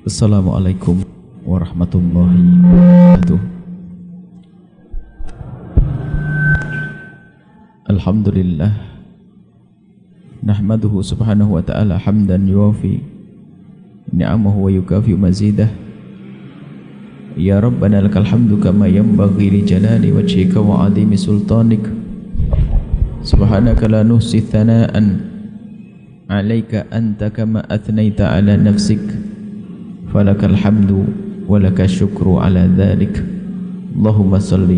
Assalamualaikum warahmatullahi wabarakatuh. Alhamdulillah nahmaduhu subhanahu wa ta'ala hamdan yuwafi ni'amahu wa yukafi mazidah. Ya Rabbana lakal hamdu kama yanbaghi li jalali wajhika wa 'azimi sultanik. Subhanaka la nuhsi thana'an 'alaika anta kama athnaita 'ala nafsik. Falakal hamdu wa lakal syukru 'ala dhalik. Allahumma salli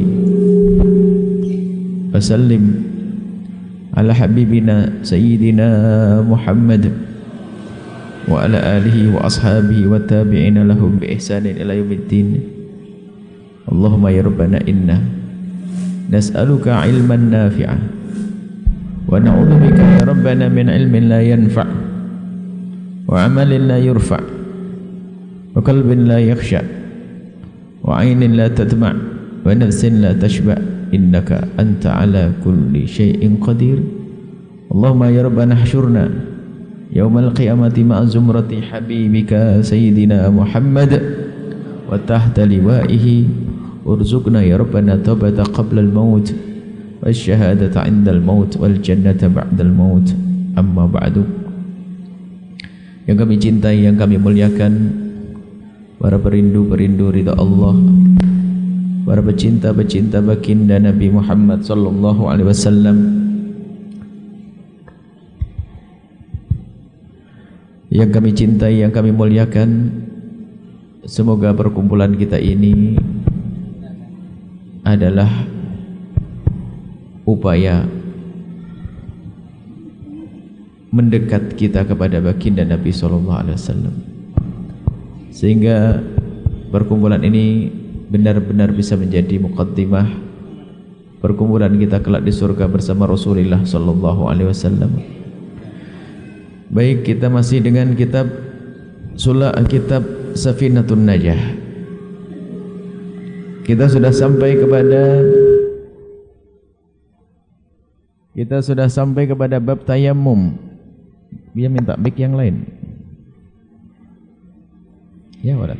wa sallim ala habibina sayyidina Muhammad wa ala alihi wa ashabihi wa tabi'ina lahum bi ihsanin ila yaumiddin. Allahumma ya Rabbana inna nas'aluka ilman nafi'an wa na'udzubika ya Rabbana min ilmin la yanfa' wa amalin la yurfa' wa qalbin la yakhsha wa 'ainin la tadma' wa nafsin la tashba' innaka anta ala kulli syai'in qadir. Allahumma ya Rabbana hsyurna yaumal qiyamati ma'a zumrati habibika sayyidina Muhammad wa tahta liwa'ihi urzuqna ya Rabbana taubata qabla al-maut wa syahadata 'inda al-maut wal jannata ba'da al-maut. Amma ba'du. Yang kami cintai, yang kami muliakan, para perindu-perindu ridha Allah, para pecinta-pecinta baginda Nabi Muhammad sallallahu alaihi wasallam, yang kami cintai, yang kami muliakan, semoga perkumpulan kita ini adalah upaya mendekat kita kepada baginda Nabi sallallahu alaihi wasallam, sehingga perkumpulan ini benar-benar bisa menjadi muqaddimah perkumpulan kita kelak di surga bersama Rasulullah sallallahu alaihi wasallam. Baik, kita masih dengan kitab Safinatun Najah. Kita sudah sampai kepada bab tayammum. Dia minta mic yang lain. Ya, wadah.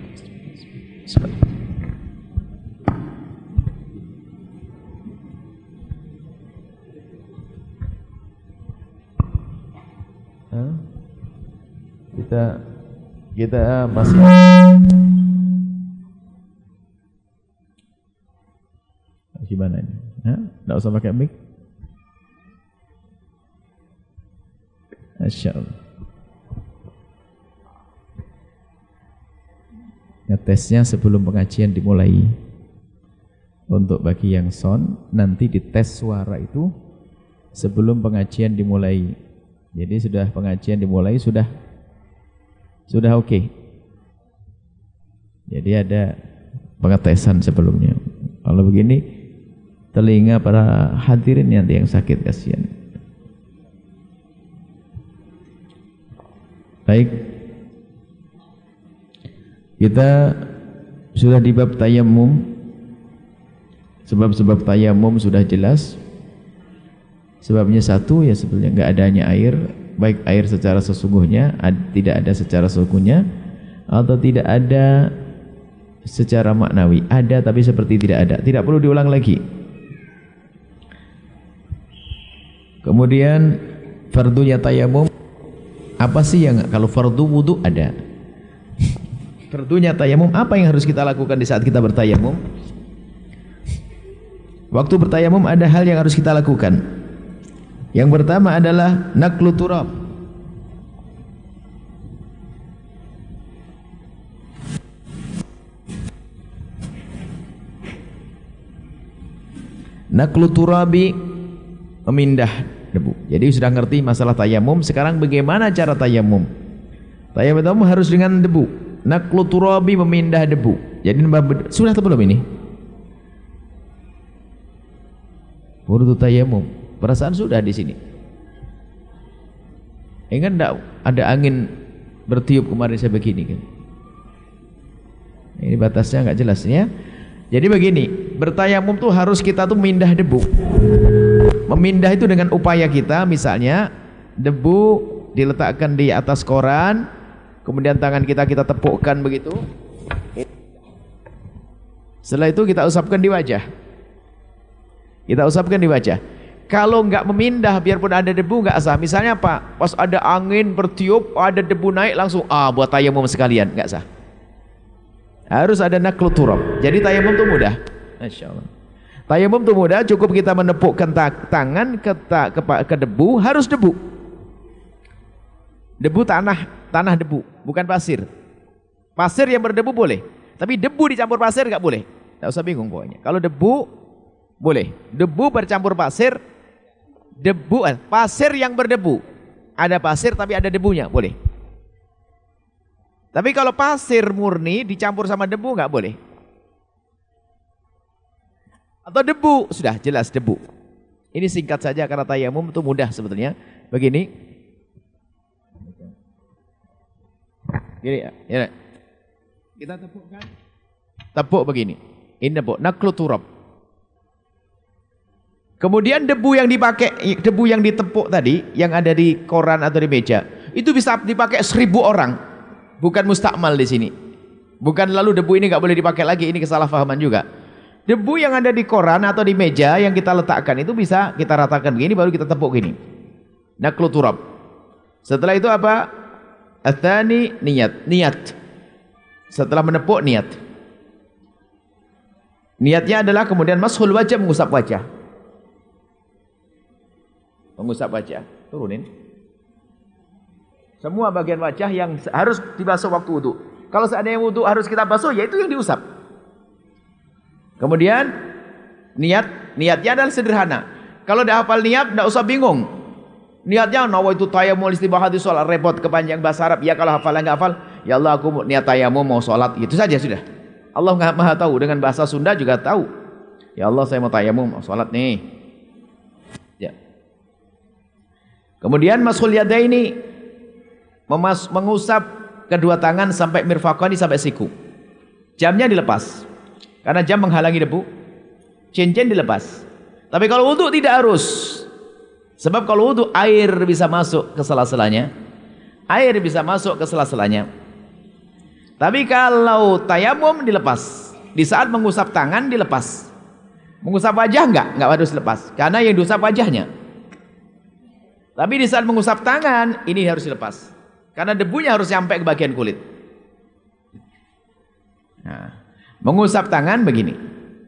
Kita masih gimana ini? Nggak usah pakai mic. Masya Allah. Ngetesnya sebelum pengajian dimulai. Untuk bagi yang sound, nanti dites suara itu sebelum pengajian dimulai. Jadi sudah pengajian dimulai, sudah oke. Jadi ada pengetesan sebelumnya. Kalau begini, telinga para hadirin nanti yang sakit, kasihan. Baik, kita sudah di bab tayammum. Sebab-sebab tayammum sudah jelas. Sebabnya satu, ya sebenarnya enggak adanya air, baik air secara sesungguhnya, tidak ada secara sesungguhnya, atau tidak ada secara maknawi. Ada tapi seperti tidak ada. Tidak perlu diulang lagi. Kemudian fardunya tayammum, apa sih yang kalau fardu wudu ada? Fardunya tayammum, apa yang harus kita lakukan di saat kita bertayammum? Waktu bertayammum ada hal yang harus kita lakukan. Yang pertama adalah naqlu turab. Naqlu turabi, memindah debu. Jadi sudah ngerti masalah tayammum. Sekarang bagaimana cara tayammum? Tayammum harus dengan debu. Naqlu turabi, memindah debu. Jadi sudah atau belum ini? Wudhu tayammum. Perasaan sudah di sini. Ingat enggak ada angin bertiup kemarin saya begini kan? Ini batasnya enggak jelas ya. Jadi begini, bertayamum tuh harus kita tuh memindah debu. Memindah itu dengan upaya kita, misalnya debu diletakkan di atas koran, Kemudian tangan kita tepukkan begitu. Setelah itu kita usapkan di wajah. Kita usapkan di wajah. Kalau nggak memindah, biarpun ada debu nggak sah. Misalnya apa? Pas ada angin bertiup, ada debu naik langsung buat tayamum sekalian, nggak sah. Harus ada naklu turab. Jadi tayamum itu mudah. Masya Allah. Tayamum itu mudah. Cukup kita menepukkan tangan ke debu, harus debu. Debu tanah debu, bukan pasir. Pasir yang berdebu boleh, tapi debu dicampur pasir nggak boleh. Nggak usah bingung pokoknya. Kalau debu boleh, debu bercampur pasir. Pasir yang berdebu, ada pasir tapi ada debunya, boleh. Tapi kalau pasir murni dicampur sama debu nggak boleh. Atau debu, sudah jelas debu. Ini singkat saja karena tayamum itu mudah sebetulnya. Begini, gini ya. Kita tepukkan, tepuk begini. Ini tepuk, naklu turab. Kemudian debu yang dipakai, debu yang ditepuk tadi, yang ada di koran atau di meja, itu bisa dipakai 1000 orang. Bukan mustakmal di sini. Bukan lalu debu ini nggak boleh dipakai lagi, ini kesalahpahaman juga. Debu yang ada di koran atau di meja yang kita letakkan itu bisa kita ratakan begini, baru kita tepuk gini. Naklu turab. Setelah itu apa? Atsani niat. Setelah menepuk niat. Niatnya adalah kemudian mashul wajah, mengusap wajah. Mengusap wajah, turunin. Semua bagian wajah yang harus dibasuh waktu wudu. Kalau seandainya wudu harus kita basuh, ya itu yang diusap. Kemudian niatnya adalah sederhana. Kalau udah hafal niat, tidak usah bingung. Niatnya nawaitu tayammum istibahati sholat, repot kepanjang bahasa Arab. Ya kalau hafal nggak hafal, ya Allah aku niat tayammum mau sholat, itu saja sudah. Allah maha tahu, dengan bahasa Sunda juga tahu. Ya Allah saya mau tayammum mau sholat nih. Ya. Kemudian mashul yadaini, mengusap kedua tangan sampai mirfaqani, sampai siku. Jamnya dilepas, karena jam menghalangi debu. Cincin dilepas. Tapi kalau wudu tidak harus. Sebab kalau wudu air bisa masuk ke sela-selanya. Air bisa masuk ke sela-selanya. Tapi kalau tayamum dilepas. Di saat mengusap tangan dilepas. Mengusap wajah enggak harus lepas. Karena yang diusap wajahnya. Tapi di saat mengusap tangan, ini harus dilepas. Karena debunya harus sampai ke bagian kulit. Nah, mengusap tangan begini.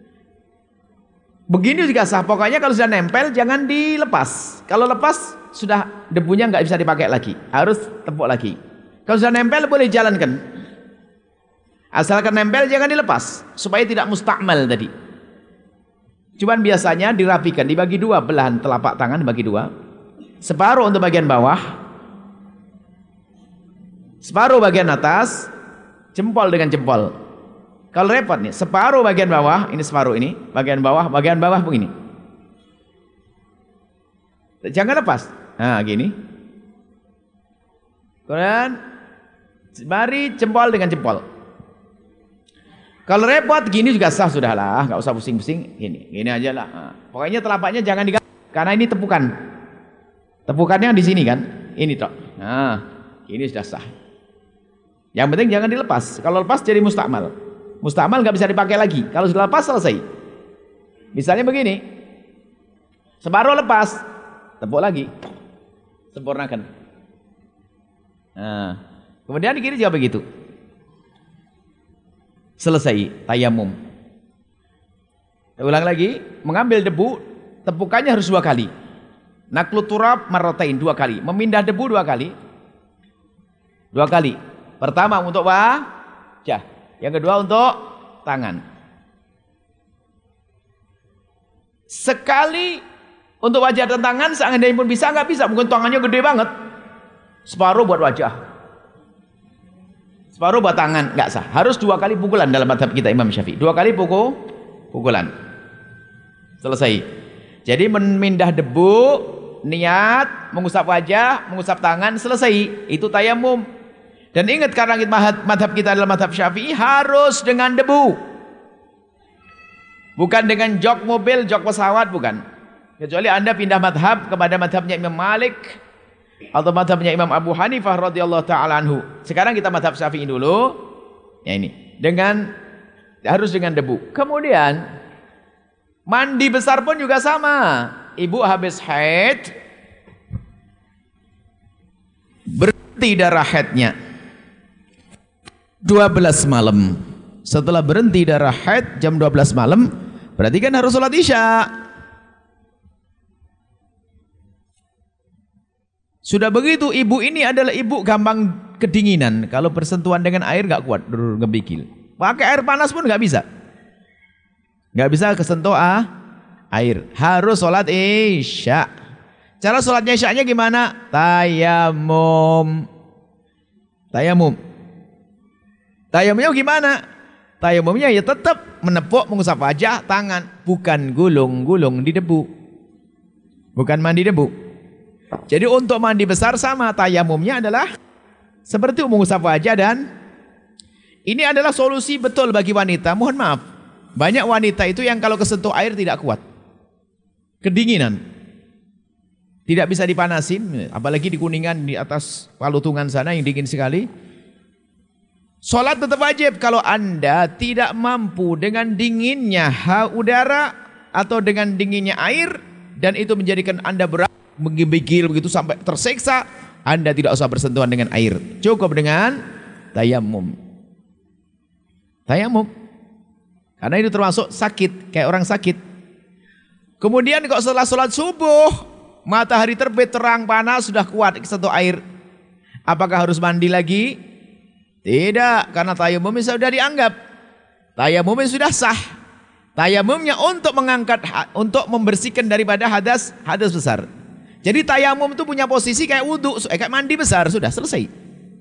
Begini juga sah. Pokoknya kalau sudah nempel, jangan dilepas. Kalau lepas, sudah debunya nggak bisa dipakai lagi. Harus tepuk lagi. Kalau sudah nempel, boleh jalankan. Asalkan nempel, jangan dilepas. Supaya tidak mustakmal tadi. Cuman biasanya dirapikan. Dibagi dua, belahan telapak tangan dibagi dua. Separuh untuk bagian bawah, separuh bagian atas, jempol dengan jempol. Kalau repot nih, separuh bagian bawah, ini separuh ini, bagian bawah begini. Jangan lepas. Nah, gini. Kemudian mari jempol dengan jempol. Kalau repot gini juga sah, sudahlah, nggak usah pusing-pusing. Gini aja lah. Nah, pokoknya telapaknya jangan diganti, karena ini tepukan. Tepukannya di sini kan, ini toh. Nah, ini sudah sah. Yang penting jangan dilepas. Kalau lepas jadi mustakmal. Mustakmal nggak bisa dipakai lagi. Kalau sudah lepas selesai. Misalnya begini, separuh lepas, tepuk lagi, sempurnakan. Nah, kemudian di kiri juga begitu. Selesai tayamum. Ulang lagi, mengambil debu, tepukannya harus 2 kali. Naklu turab marratain, 2 kali. Memindah debu 2 kali. 2 kali. Pertama untuk wajah, yang kedua untuk tangan. Sekali untuk wajah dan tangan, seandainya pun bisa, nggak bisa. Mungkin tangannya gede banget. Separuh buat wajah, separuh buat tangan, nggak sah. Harus 2 kali pukulan dalam mazhab kita Imam Syafi'i. 2 kali pukulan. Selesai. Jadi memindah debu, niat, mengusap wajah, mengusap tangan, selesai. Itu tayamum. Dan ingat, karena mazhab kita adalah mazhab Syafi'i, harus dengan debu. Bukan dengan jok mobil, jok pesawat, bukan. Kecuali Anda pindah mazhab kepada mazhabnya Imam Malik, atau madhabnya Imam Abu Hanifah radhiyallahu taala anhu. Sekarang kita madhab Syafi'i dulu. Ya ini, harus dengan debu. Kemudian mandi besar pun juga sama. Ibu habis haid, berhenti darah haidnya 12 malam. Setelah berhenti darah haid jam 12 malam, berarti kan harus sholat isya. Sudah begitu, ibu ini adalah ibu gampang kedinginan. Kalau bersentuhan dengan air gak kuat, ngebikil. Pakai air panas pun gak bisa. Gak bisa kesentuh air. Harus sholat isya. Cara sholatnya isyanya gimana? Tayamum. Tayamumnya gimana? Tayamumnya ya tetap menepuk, mengusap wajah, tangan. Bukan gulung-gulung di debu. Bukan mandi debu. Jadi untuk mandi besar sama, tayamumnya adalah seperti mengusap wajah, dan ini adalah solusi betul bagi wanita. Mohon maaf, banyak wanita itu yang kalau kesentuh air tidak kuat, kedinginan, tidak bisa dipanasin, apalagi di Kuningan di atas Palutungan sana yang dingin sekali. Sholat tetap wajib. Kalau Anda tidak mampu dengan dinginnya udara atau dengan dinginnya air, dan itu menjadikan Anda berat, menggigil begitu sampai tersiksa, Anda tidak usah bersentuhan dengan air. Cukup dengan tayamum. Tayamum. Karena itu termasuk sakit, kayak orang sakit. Kemudian kok setelah sholat subuh, matahari terbit terang panas, sudah kuat sentuh air, apakah harus mandi lagi? Tidak, karena tayamumnya sudah dianggap, tayamumnya sudah sah. Tayamumnya untuk mengangkat, untuk membersihkan daripada hadas besar. Jadi tayamum itu punya posisi kayak wudhu, kayak mandi besar, sudah selesai.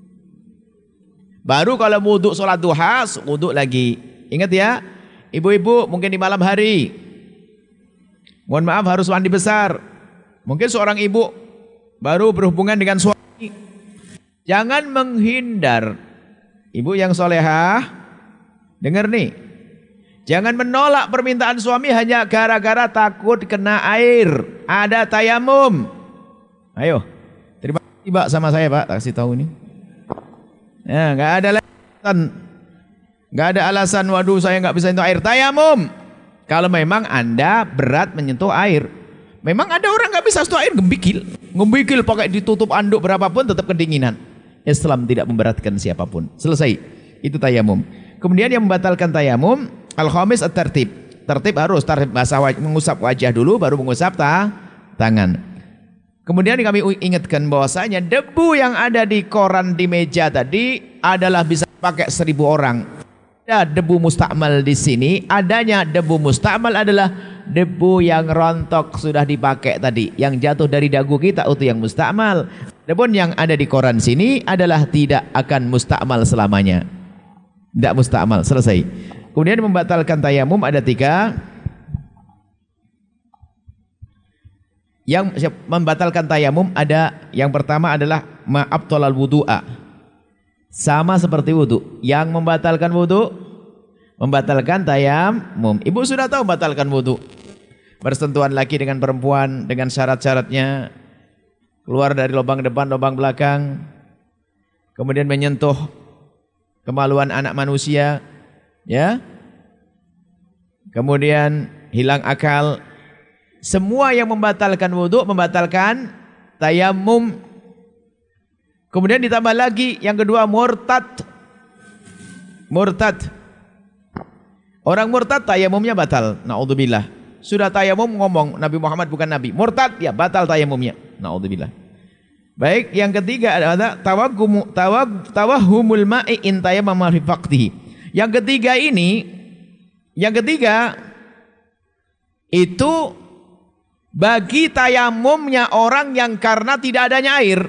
Baru kalau wudhu sholat duha, wudhu lagi. Ingat ya, ibu-ibu mungkin di malam hari, mohon maaf harus mandi besar. Mungkin seorang ibu baru berhubungan dengan suami, jangan menghindar. Ibu yang solehah, dengar nih, jangan menolak permintaan suami hanya gara-gara takut kena air. Ada tayamum. Ayo, terima kasih Pak sama saya Pak, kasih tahu ini. Ya, nggak ada alasan, nggak ada alasan. Waduh, saya nggak bisa menyentuh air. Tayamum. Kalau memang Anda berat menyentuh air, memang ada orang nggak bisa sentuh air, ngembikil pakai ditutup anduk berapapun tetap kedinginan. Islam tidak memberatkan siapapun. Selesai. Itu tayamum. Kemudian yang membatalkan tayamum, al-khamis at-tartib. Tertib harus mengusap wajah dulu, baru mengusap tangan. Kemudian kami ingatkan bahwasanya debu yang ada di koran di meja tadi adalah bisa pakai 1000 orang. Ada debu mustakmal di sini. Adanya debu mustakmal adalah debu yang rontok sudah dipakai tadi, yang jatuh dari dagu kita itu yang mustakmal. Adapun yang ada di koran sini adalah tidak akan mustakmal selamanya. Tidak mustakmal, selesai. Kemudian membatalkan tayamum ada 3. Yang membatalkan tayamum ada, yang pertama adalah ma'abtalal wudu'a. Sama seperti wudu. Yang membatalkan wudu, membatalkan tayamum. Ibu sudah tahu membatalkan wudu. Bersentuhan laki dengan perempuan dengan syarat-syaratnya, keluar dari lubang depan, lubang belakang, kemudian menyentuh kemaluan anak manusia, ya. Kemudian hilang akal. Semua yang membatalkan wudu, membatalkan tayamum. Kemudian ditambah lagi yang kedua, murtad. Murtad. Orang murtad tayamumnya batal. Naudzubillah. Sudah tayamum ngomong Nabi Muhammad bukan Nabi. Murtad ya batal tayamumnya. Naudzubillah. Baik, yang ketiga adalah tawahumul ma'i in tayammama fi faqdihi. Yang ketiga itu bagi tayamumnya orang yang karena tidak adanya air.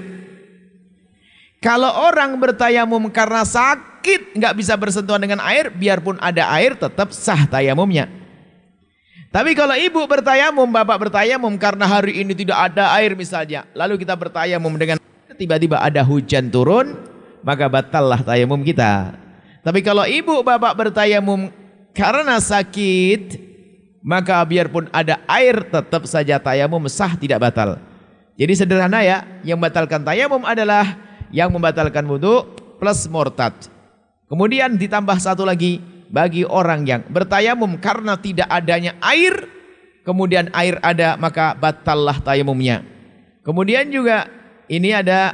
Kalau orang bertayamum karena sakit nggak bisa bersentuhan dengan air, biarpun ada air tetap sah tayamumnya. Tapi kalau ibu bertayamum, bapak bertayamum karena hari ini tidak ada air misalnya, lalu kita bertayamum dengan tiba-tiba ada hujan turun, maka batallah tayamum kita. Tapi kalau ibu bapak bertayamum karena sakit, maka biarpun ada air tetap saja tayamum sah, tidak batal. Jadi sederhana ya, yang membatalkan tayamum adalah yang membatalkan wudu plus murtad. Kemudian ditambah satu lagi, bagi orang yang bertayamum karena tidak adanya air, kemudian air ada, maka batallah tayamumnya. Kemudian juga ini ada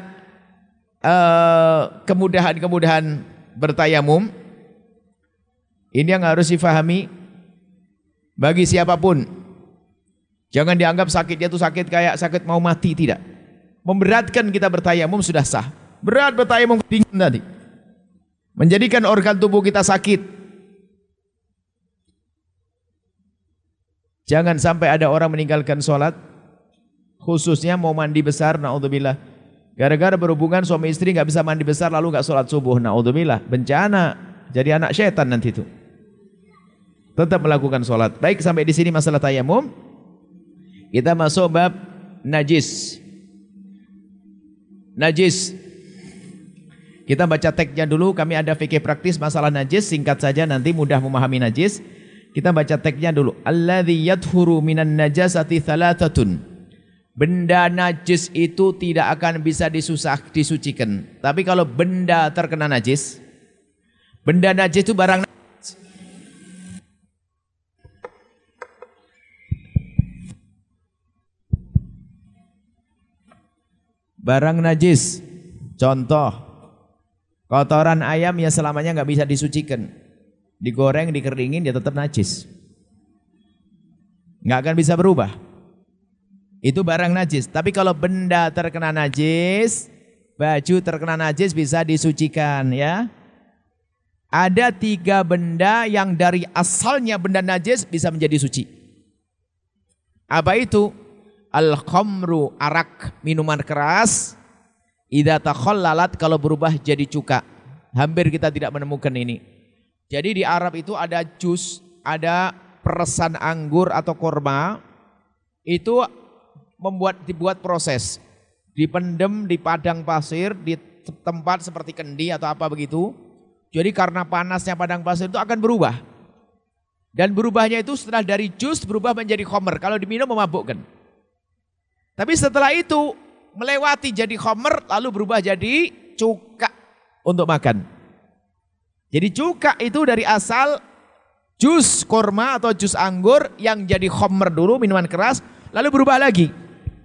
kemudahan-kemudahan bertayamum. Ini yang harus difahami bagi siapapun. Jangan dianggap sakitnya itu sakit kayak sakit mau mati, tidak. Memberatkan kita bertayamum sudah sah. Berat bertayamum dingin tadi. Menjadikan organ tubuh kita sakit. Jangan sampai ada orang meninggalkan sholat, khususnya mau mandi besar, naudzubillah. Gara-gara berhubungan suami istri nggak bisa mandi besar lalu nggak sholat subuh, naudzubillah. Bencana, jadi anak syaitan nanti itu. Tetap melakukan sholat. Baik, sampai di sini masalah tayamum. Kita masuk bab najis. Najis. Kita baca teksnya dulu, kami ada fikih praktis masalah najis, singkat saja nanti mudah memahami najis. Kita baca teksnya dulu. Alladzi yadhuru minan najasati thalathatun. Benda najis itu tidak akan bisa disucikan. Tapi kalau benda terkena najis, benda najis itu barang barang najis. Contoh, kotoran ayam ya selamanya nggak bisa disucikan. Digoreng, dikeringin dia tetap najis. Nggak akan bisa berubah. Itu barang najis. Tapi kalau benda terkena najis, baju terkena najis bisa disucikan ya. Ada 3 benda yang dari asalnya benda najis bisa menjadi suci. Apa itu? Al-khamru, arak, minuman keras. Idza takhallalat, kalau berubah jadi cuka. Hampir kita tidak menemukan ini. Jadi di Arab itu ada jus, ada peresan anggur atau korma. Itu dibuat proses. Dipendem di padang pasir, di tempat seperti kendi atau apa begitu. Jadi karena panasnya padang pasir itu akan berubah. Dan berubahnya itu setelah dari jus berubah menjadi khamr. Kalau diminum memabukkan. Tapi setelah itu melewati jadi khamr lalu berubah jadi cuka untuk makan. Jadi cuka itu dari asal jus korma atau jus anggur yang jadi khamr dulu, minuman keras, lalu berubah lagi.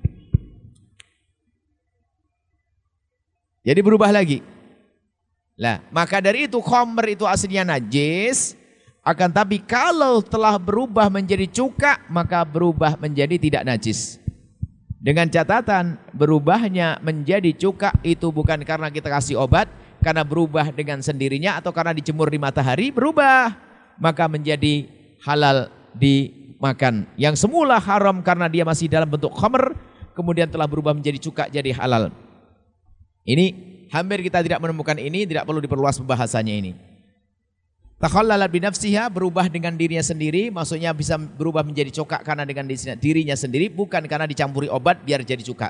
Jadi berubah lagi. Nah, maka dari itu khamr itu aslinya najis, akan tapi kalau telah berubah menjadi cuka maka berubah menjadi tidak najis. Dengan catatan berubahnya menjadi cuka itu bukan karena kita kasih obat, karena berubah dengan sendirinya atau karena dijemur di matahari berubah, maka menjadi halal dimakan. Yang semula haram karena dia masih dalam bentuk khamr, kemudian telah berubah menjadi cuka jadi halal. Ini hampir kita tidak menemukan ini, tidak perlu diperluas pembahasannya ini. Takhallalat binafsiha, berubah dengan dirinya sendiri, maksudnya bisa berubah menjadi cuka karena dengan dirinya sendiri, bukan karena dicampuri obat biar jadi cuka.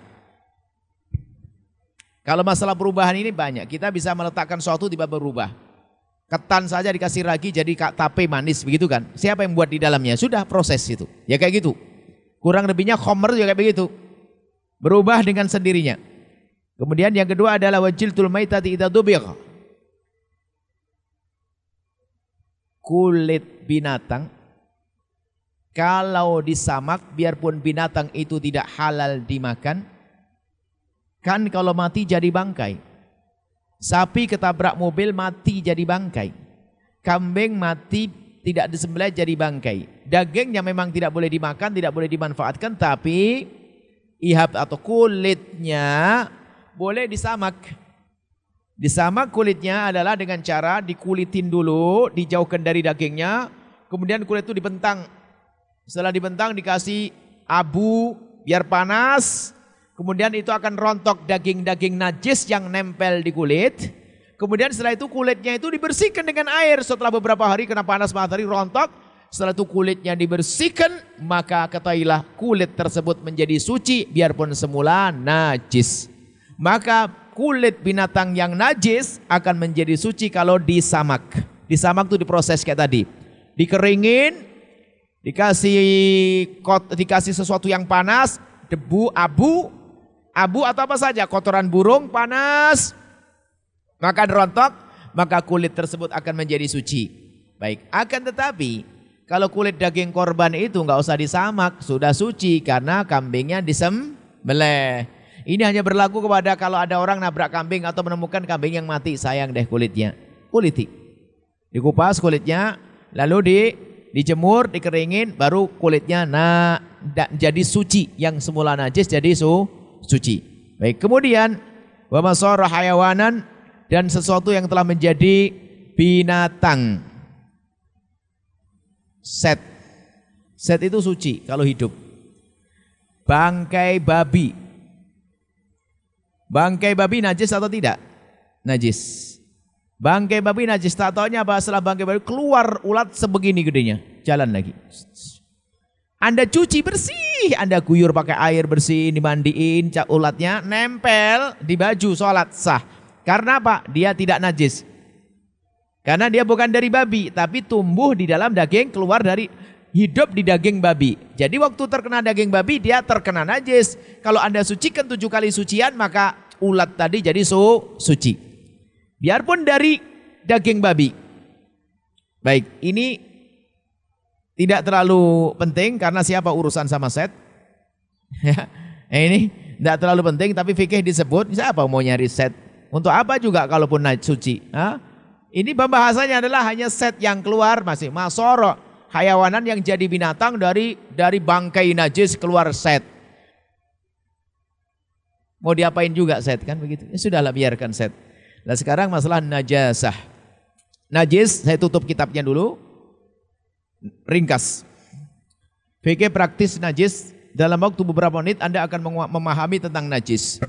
Kalau masalah perubahan ini banyak, kita bisa meletakkan suatu tiba berubah. Ketan saja dikasih ragi jadi tape manis, begitu kan? Siapa yang buat di dalamnya? Sudah proses itu. Ya kayak gitu. Kurang lebihnya khamr juga kayak begitu. Berubah dengan sendirinya. Kemudian yang kedua adalah wajiltul maitati idza dubigha. Kulit binatang kalau disamak, biarpun binatang itu tidak halal dimakan, kan kalau mati jadi bangkai. Sapi ketabrak mobil mati jadi bangkai. Kambing mati tidak disembelih jadi bangkai. Dagingnya memang tidak boleh dimakan, tidak boleh dimanfaatkan, tapi ihab atau kulitnya boleh disamak. Disamak kulitnya adalah dengan cara dikulitin dulu, dijauhkan dari dagingnya, kemudian kulit itu dibentang. Setelah dibentang dikasih abu biar panas, kemudian itu akan rontok daging-daging najis yang nempel di kulit. Kemudian setelah itu kulitnya itu dibersihkan dengan air. Setelah beberapa hari kena panas matahari rontok, setelah itu kulitnya dibersihkan, maka ketahuilah kulit tersebut menjadi suci biarpun semula najis. Maka kulit binatang yang najis akan menjadi suci kalau disamak. Disamak itu diproses kayak tadi. Dikeringin, dikasih sesuatu yang panas, debu, abu, abu atau apa saja, kotoran burung, panas, makan rontok, maka kulit tersebut akan menjadi suci. Baik, akan tetapi kalau kulit daging korban itu nggak usah disamak, sudah suci karena kambingnya disembelih. Ini hanya berlaku kepada kalau ada orang nabrak kambing atau menemukan kambing yang mati, sayang deh kulitnya. Kuliti. Dikupas kulitnya, lalu dijemur, dikeringin, baru kulitnya jadi suci. Yang semula najis jadi suci. Baik, kemudian wa masara hayawanan, dan sesuatu yang telah menjadi binatang. Set itu suci kalau hidup. Bangkai babi. Bangkai babi najis atau tidak? Najis. Bangkai babi najis, tak taunya apa setelah bangkai babi keluar ulat sebegini gedenya. Jalan lagi. Anda cuci bersih, Anda guyur pakai air bersih, dimandiin, ulatnya nempel di baju, sholat sah. Karena apa? Dia tidak najis. Karena dia bukan dari babi, tapi tumbuh di dalam daging, hidup di daging babi. Jadi waktu terkena daging babi, dia terkena najis. Kalau Anda sucikan 7 kali sucian, maka ulat tadi jadi suci. Biarpun dari daging babi. Baik, ini tidak terlalu penting karena siapa urusan sama set. Ini tidak terlalu penting, tapi fikih disebut, siapa mau nyari set? Untuk apa juga kalaupun suci? Ini pembahasannya adalah hanya set yang keluar masih masoro, hayawanan yang jadi binatang dari bangkai najis keluar set. Mau diapain juga set kan begitu? Ya sudahlah, biarkan set. Nah sekarang masalah najasah. Najis, saya tutup kitabnya dulu. Ringkas. Fikih praktis najis, dalam waktu beberapa menit Anda akan memahami tentang najis.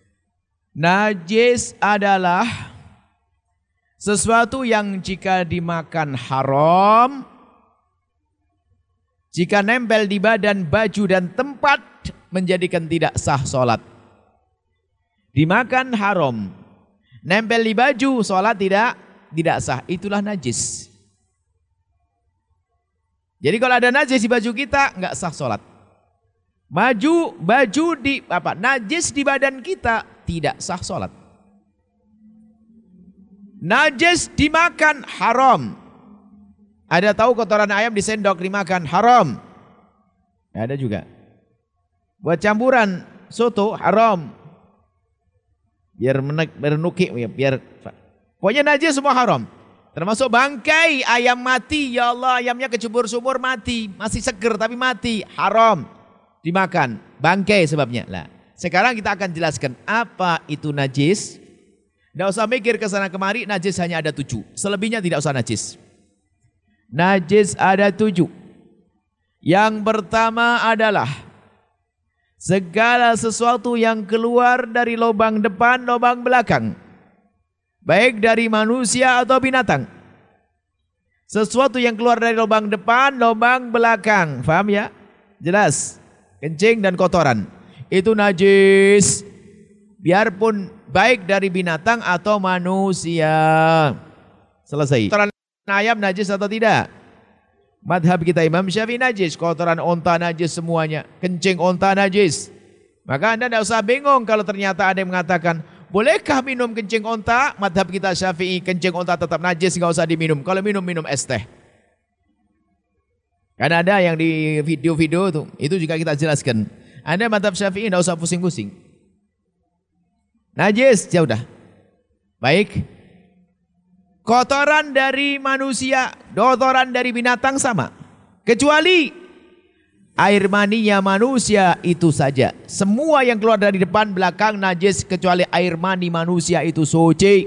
Najis adalah sesuatu yang jika dimakan haram, jika nempel di badan, baju dan tempat, menjadikan tidak sah sholat. Dimakan haram, nempel di baju, sholat tidak sah. Itulah najis. Jadi kalau ada najis di baju kita, nggak sah sholat. Baju najis di badan kita, tidak sah sholat. Najis dimakan haram. Ada tahu kotoran ayam di sendok dimakan haram? Ada juga. Buat campuran soto haram. Biar menuki, biar pokoknya najis semua haram. Termasuk bangkai ayam mati, ya Allah, ayamnya kecebur sumur mati, masih seger tapi mati, haram dimakan. Bangkai sebabnya. Lah, sekarang kita akan jelaskan apa itu najis. Tidak usah mikir ke sana kemari, najis hanya ada 7. Selebihnya tidak usah najis. Najis ada 7. Yang pertama adalah segala sesuatu yang keluar dari lubang depan, lubang belakang. Baik dari manusia atau binatang. Sesuatu yang keluar dari lubang depan, lubang belakang. Faham ya? Jelas. Kencing dan kotoran. Itu najis. Biarpun baik dari binatang atau manusia. Selesai. Kotoran ayam najis atau tidak? Madhab kita Imam Syafi'i najis. Kotoran onta najis semuanya. Kencing onta najis. Maka Anda tidak usah bingung kalau ternyata ada yang mengatakan, bolehkah minum kencing onta? Madhab kita Syafi'i, kencing onta tetap najis, nggak usah diminum. Kalau minum es teh. Karena ada yang di video-video itu juga kita jelaskan. Anda madhab Syafi'i nggak usah pusing-pusing. Najis, ya udah. Baik. Kotoran dari manusia, kotoran dari binatang sama. Kecuali air maninya manusia itu saja. Semua yang keluar dari depan belakang najis kecuali air mani manusia itu suci.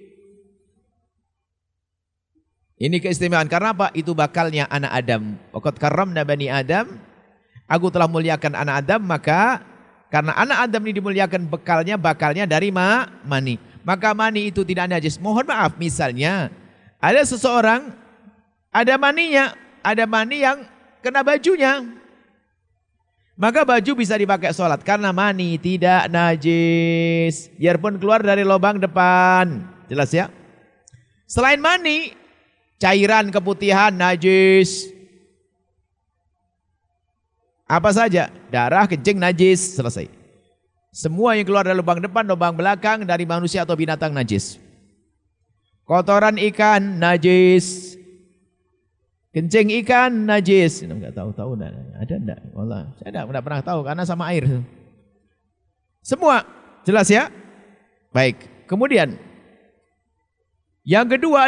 Ini keistimewaan. Karena apa? Itu bakalnya anak Adam. Waqad karramna bani Adam. Aku telah muliakan anak Adam, maka karena anak Adam ini dimuliakan, bakalnya dari mani. Maka mani itu tidak najis. Mohon maaf, misalnya ada seseorang, ada maninya, ada mani yang kena bajunya. Maka baju bisa dipakai sholat karena mani tidak najis. Biarpun keluar dari lubang depan. Jelas ya? Selain mani, cairan keputihan najis. Apa saja? Darah, kencing najis. Selesai. Semua yang keluar dari lubang depan, lubang belakang dari manusia atau binatang najis. Kotoran ikan najis. Kencing ikan najis. Enggak tahu ada enggak? Wallah, saya enggak pernah tahu karena sama air. Semua jelas ya? Baik. Kemudian yang kedua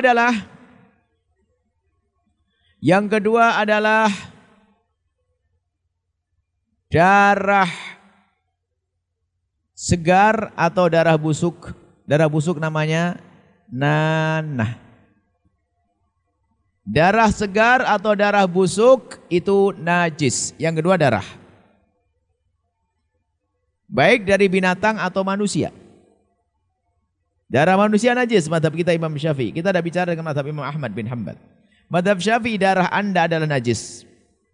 adalah darah segar atau darah busuk. Darah busuk namanya nanah. Darah segar atau darah busuk itu najis. Yang kedua darah. Baik dari binatang atau manusia. Darah manusia najis, mazhab kita Imam Syafi'i. Kita tidak bicara dengan mazhab Imam Ahmad bin Hanbal. Mazhab Syafi'i darah Anda adalah najis.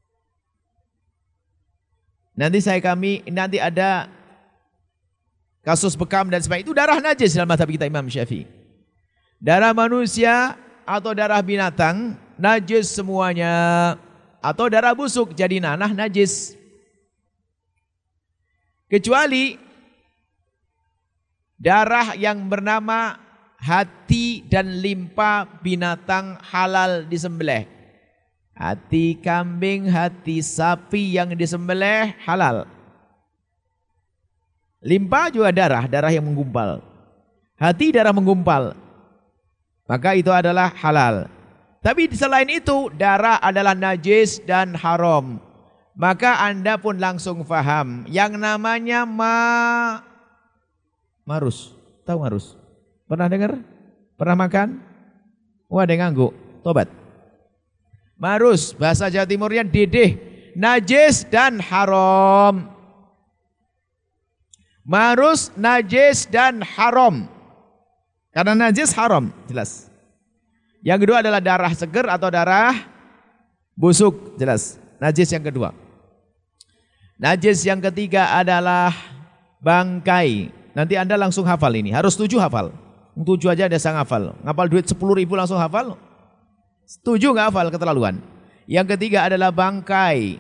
Nanti ada kasus bekam dan sebagainya, itu darah najis dalam mazhab kita Imam Syafi'i. Darah manusia atau darah binatang najis semuanya, atau darah busuk jadi nanah najis. Kecuali darah yang bernama hati dan limpa binatang halal disembelih. Hati kambing, hati sapi yang disembelih halal. Limpa juga darah yang menggumpal. Hati darah menggumpal. Maka itu adalah halal. Tapi selain itu darah adalah najis dan haram. Maka Anda pun langsung faham yang namanya marus. Tahu marus? Pernah dengar? Pernah makan? Wah, ada yang ngangguk. Tobat. Marus bahasa Jawa Timurnya dedeh, najis dan haram. Marus najis dan haram. Karena najis haram, jelas. Yang kedua adalah darah seger atau darah busuk, jelas. Najis yang kedua. Najis yang ketiga adalah bangkai. Nanti Anda langsung hafal ini, harus 7 hafal. 7 aja ada sang hafal. Ngapal duit 10.000 langsung hafal. 7 nggak hafal, keterlaluan. Yang ketiga adalah bangkai.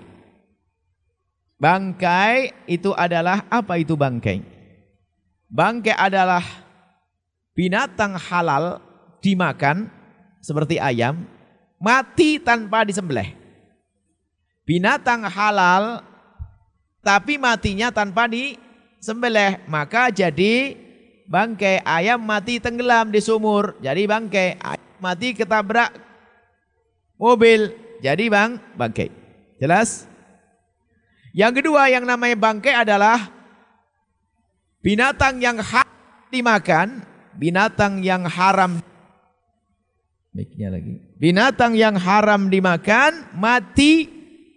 Bangkai itu adalah, apa itu bangkai? Bangkai adalah binatang halal dimakan seperti ayam, mati tanpa disembelih. Binatang halal tapi matinya tanpa disembelih, maka jadi bangkai. Ayam mati tenggelam di sumur, jadi bangkai. Ayam mati ketabrak mobil, jadi bangkai. Jelas? Yang kedua yang namanya bangkai adalah binatang yang haram dimakan, binatang yang haram. Binatang yang haram dimakan, mati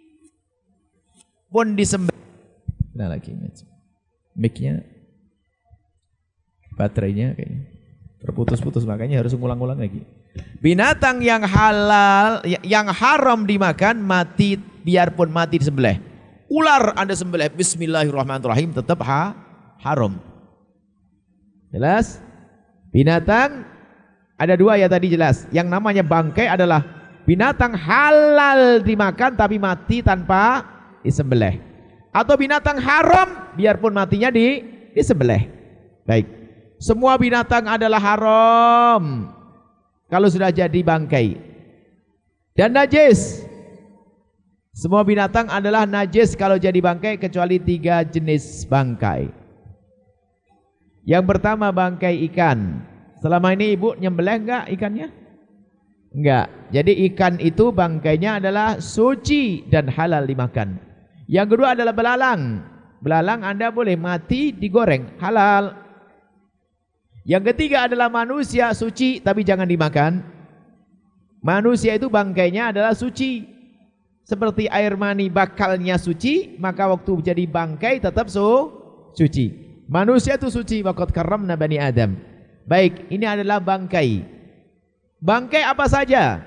pun disembelih. Nah lagi mic-nya, baterainya kayaknya terputus-putus, makanya harus ngulang-ngulang lagi. Binatang yang halal, yang haram dimakan, mati, biarpun mati disembelih. Ular Anda sembelih, bismillahirrahmanirrahim, tetap haram. Jelas? Binatang ada 2 ya tadi, jelas. Yang namanya bangkai adalah binatang halal dimakan tapi mati tanpa disembelih. Atau binatang haram biarpun matinya disembelih. Baik. Semua binatang adalah haram kalau sudah jadi bangkai. Dan najis. Semua binatang adalah najis kalau jadi bangkai kecuali 3 jenis bangkai. Yang pertama bangkai ikan. Selama ini ibu nyembelih enggak ikannya? Enggak. Jadi ikan itu bangkainya adalah suci dan halal dimakan. Yang kedua adalah belalang. Belalang Anda boleh mati digoreng, halal. Yang ketiga adalah manusia, suci tapi jangan dimakan. Manusia itu bangkainya adalah suci. Seperti air mani bakalnya suci, maka waktu jadi bangkai tetap suci. Manusia itu suci, waqad karramna bani Adam. Baik, ini adalah bangkai. Bangkai apa saja?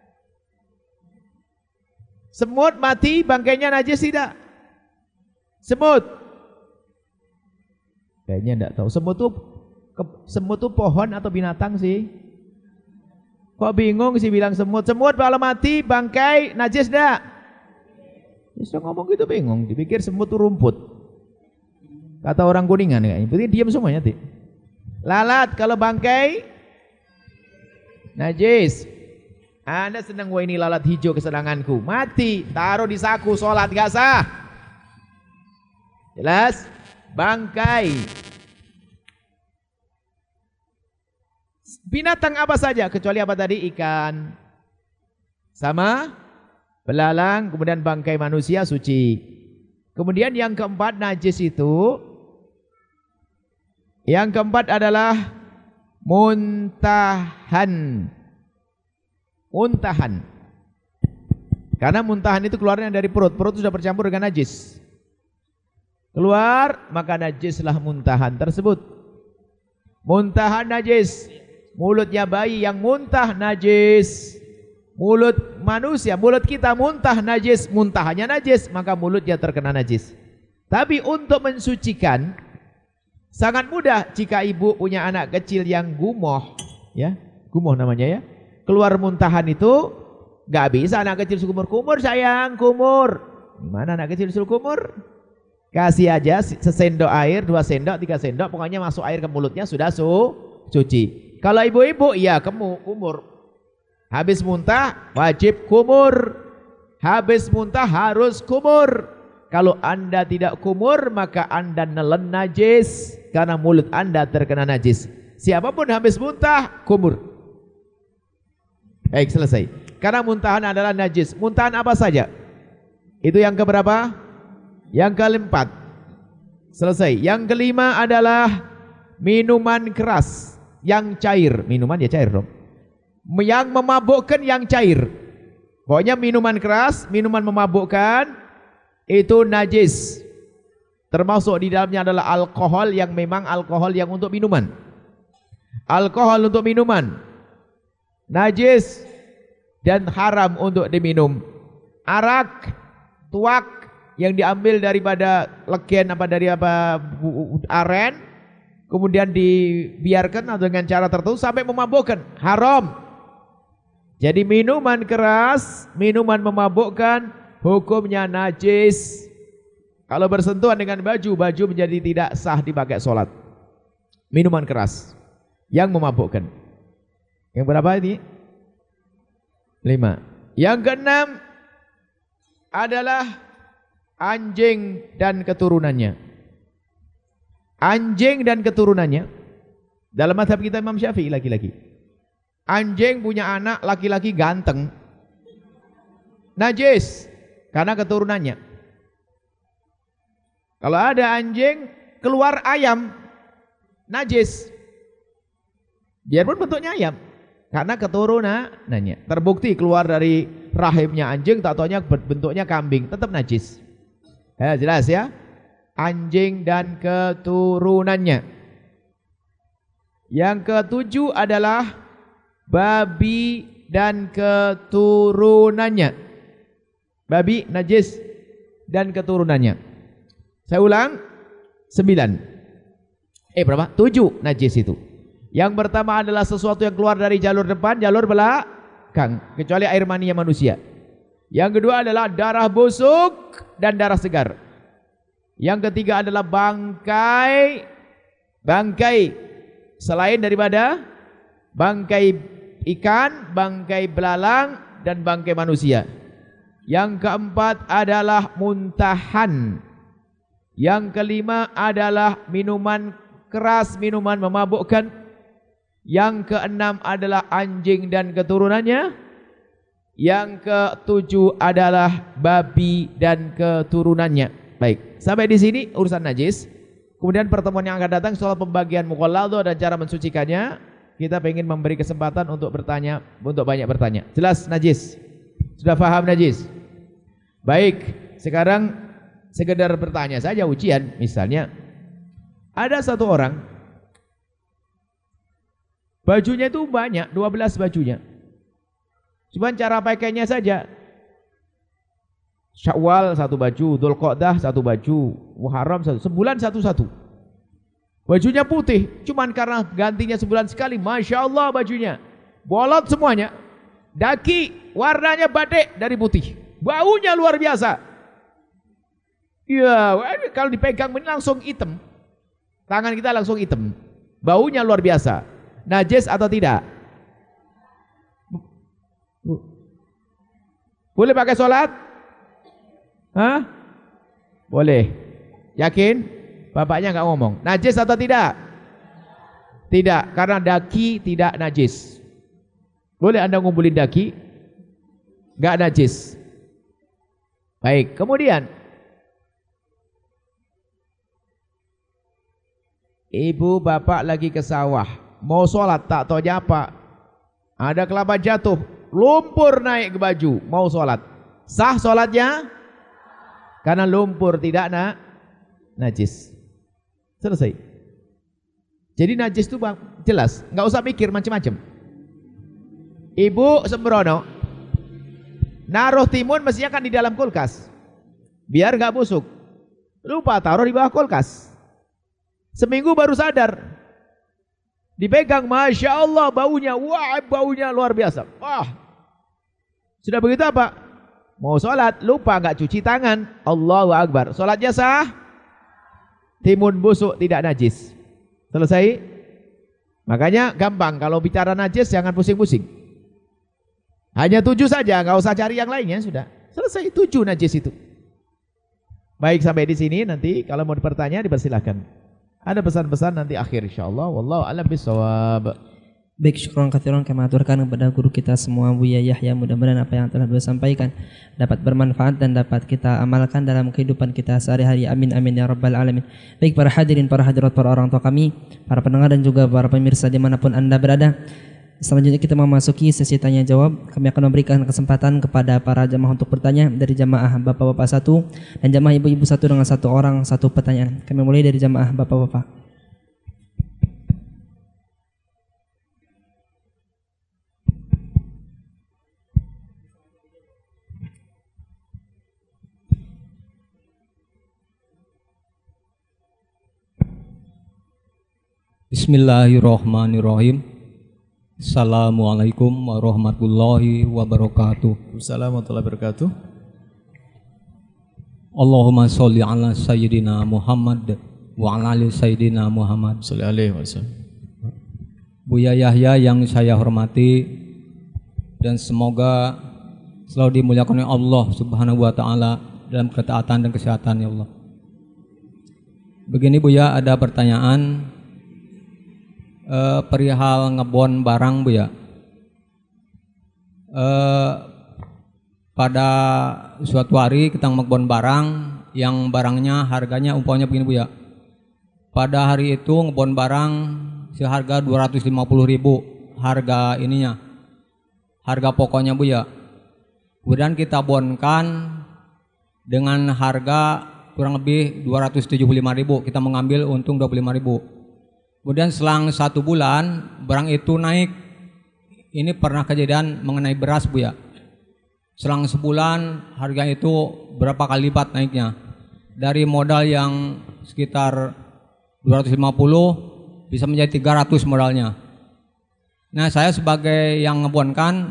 Semut mati, bangkainya najis tidak? Semut. Kayaknya enggak tahu. Semut tuh pohon atau binatang sih? Kok bingung sih bilang semut? Semut kalau mati, bangkai najis enggak? Bisa ngomong gitu bingung, dipikir semut itu rumput. Kata orang Kuningan kayaknya. Berarti diam semuanya, Tik. Lalat kalau bangkai najis. Anda senang, wah ini lalat hijau kesenanganku. Mati, taruh di saku, sholat gak sah. Jelas? Bangkai. Binatang apa saja kecuali apa tadi? Ikan. Sama belalang, kemudian bangkai manusia suci. Kemudian yang keempat najis itu. Yang keempat adalah muntahan. Muntahan. Karena muntahan itu keluarnya dari perut. Perut sudah bercampur dengan najis. Keluar, maka najislah muntahan tersebut. Muntahan najis. Mulutnya bayi yang muntah najis. Mulut manusia, mulut kita muntah najis. Muntahannya najis, maka mulutnya terkena najis. Tapi untuk mensucikan sangat mudah jika ibu punya anak kecil yang gumoh, ya, gumoh namanya ya. Keluar muntahan itu nggak bisa anak kecil suruh kumur, kumur sayang, kumur. Gimana anak kecil suruh kumur? Kasih aja sesendok air, 2 sendok, 3 sendok, pokoknya masuk air ke mulutnya sudah suci. Kalau ibu-ibu, ya kumur. Habis muntah wajib kumur. Habis muntah harus kumur. Kalau Anda tidak kumur, maka Anda nelen najis. Karena mulut Anda terkena najis. Siapapun habis muntah, kumur. Baik, selesai. Karena muntahan adalah najis. Muntahan apa saja? Itu yang keberapa? Yang keempat. Selesai. Yang kelima adalah minuman keras yang cair. Minuman ya cair dong. Yang memabukkan yang cair. Pokoknya minuman keras, minuman memabukkan itu najis. Termasuk di dalamnya adalah alkohol yang memang alkohol yang untuk minuman. Alkohol untuk minuman najis dan haram untuk diminum. Arak, tuak yang diambil daripada legen dari aren, kemudian dibiarkan atau dengan cara tertentu sampai memabukkan, haram. Jadi minuman keras, minuman memabukkan hukumnya najis. Kalau bersentuhan dengan baju menjadi tidak sah dipakai sholat. Minuman keras yang memabukkan. Yang berapa ini? 5. Yang keenam adalah anjing dan keturunannya. Anjing dan keturunannya. Dalam mazhab kita Imam Syafi'i laki-laki. Anjing punya anak laki-laki ganteng. Najis karena keturunannya. Kalau ada anjing keluar ayam, najis. Biarpun bentuknya ayam, karena keturunannya. Terbukti keluar dari rahimnya anjing, tak taunya bentuknya kambing, tetap najis. Ya, jelas ya. Anjing dan keturunannya. Yang ketujuh adalah babi dan keturunannya. Babi najis dan keturunannya. Saya ulang, 9. Berapa? 7 najis itu. Yang pertama adalah sesuatu yang keluar dari jalur depan, jalur belakang, kecuali air mani manusia. Yang kedua adalah darah busuk dan darah segar. Yang ketiga adalah bangkai selain daripada bangkai ikan, bangkai belalang, dan bangkai manusia. Yang keempat adalah muntahan. Yang kelima adalah minuman keras, minuman memabukkan. Yang keenam adalah anjing dan keturunannya. Yang ketujuh adalah babi dan keturunannya. Baik, sampai di sini urusan najis. Kemudian pertemuan yang akan datang soal pembagian mukhalladhah dan cara mensucikannya. Kita ingin memberi kesempatan untuk bertanya, untuk banyak bertanya. Jelas najis? Sudah paham najis? Baik, sekarang sekedar bertanya saja ujian. Misalnya ada satu orang bajunya itu banyak, 12 bajunya. Cuman cara pakainya saja. Syawal 1 baju, Dzulqa'dah 1 baju, Muharram 1, sebulan 1-1. Bajunya putih, cuman karena gantinya sebulan sekali, Masya Allah bajunya bolot semuanya. Daki warnanya batik dari putih, baunya luar biasa. Ya, kalau dipegang ini langsung hitam. Tangan kita langsung hitam. Baunya luar biasa. Najis atau tidak? Boleh pakai sholat? Hah? Boleh. Yakin? Bapaknya nggak ngomong. Najis atau tidak? Tidak, karena daki tidak najis. Boleh Anda ngumpulin daki? Nggak najis. Baik, kemudian ibu bapak lagi ke sawah, mau sholat tak taunya apa? Ada kelapa jatuh, lumpur naik ke baju, mau sholat. Sah sholatnya? Karena lumpur tidak najis. Selesai. Jadi najis itu bang, jelas, nggak usah mikir macam-macam. Ibu sembrono, naruh timun mestinya kan di dalam kulkas, biar nggak busuk. Lupa taruh di bawah kulkas. Seminggu baru sadar, dipegang, masya Allah baunya, wah baunya luar biasa. Wah, sudah begitu apa? Mau sholat, lupa nggak cuci tangan. Allahu Akbar, sholatnya sah. Timun busuk tidak najis. Selesai. Makanya gampang, kalau bicara najis jangan pusing-pusing. Hanya 7 saja, nggak usah cari yang lainnya, sudah selesai. 7 najis itu. Baik, sampai di sini. Nanti kalau mau bertanya dipersilahkan. Ada pesan-pesan nanti akhir insyaallah. Wallahu a'lam bishawab. Baik, syukron katsiran kami aturkan kepada guru kita semua Buya Yahya. Mudah-mudahan apa yang telah beliau sampaikan dapat bermanfaat dan dapat kita amalkan dalam kehidupan kita sehari-hari. Amin amin ya rabbal alamin. Baik para hadirin, para hadirat, para orang tua kami, para pendengar dan juga para pemirsa dimanapun Anda berada. Selanjutnya kita memasuki sesi tanya jawab. Kami akan memberikan kesempatan kepada para jamaah untuk bertanya, dari jamaah bapak-bapak 1 dan jamaah ibu-ibu 1 dengan 1 orang 1 pertanyaan. Kami mulai dari jamaah bapak-bapak. Bismillahirrahmanirrahim. Assalamualaikum warahmatullahi wabarakatuh. Assalamualaikum warahmatullahi wabarakatuh. Allahumma sholli ala sayyidina Muhammad wa ala ali sayyidina Muhammad. Shallallahu alaihi wasallam. Buya Yahya yang saya hormati dan semoga selalu dimuliakan oleh Allah Subhanahu wa taala dalam ketaatan dan kesehatan ya Allah. Begini Buya, ada pertanyaan perihal ngebon barang Buya. Pada suatu hari kita ngebon barang yang barangnya harganya umpamanya begini Buya. Pada hari itu ngebon barang seharga 250.000 harga ininya, harga pokoknya Buya. Kemudian kita bonkan dengan harga kurang lebih 275.000, kita mengambil untung 25.000. Kemudian selang 1 bulan barang itu naik. Ini pernah kejadian mengenai beras Buya. Selang sebulan harga itu berapa kali lipat naiknya. Dari modal yang sekitar 250 bisa menjadi 300 modalnya. Nah, saya sebagai yang ngebonkan,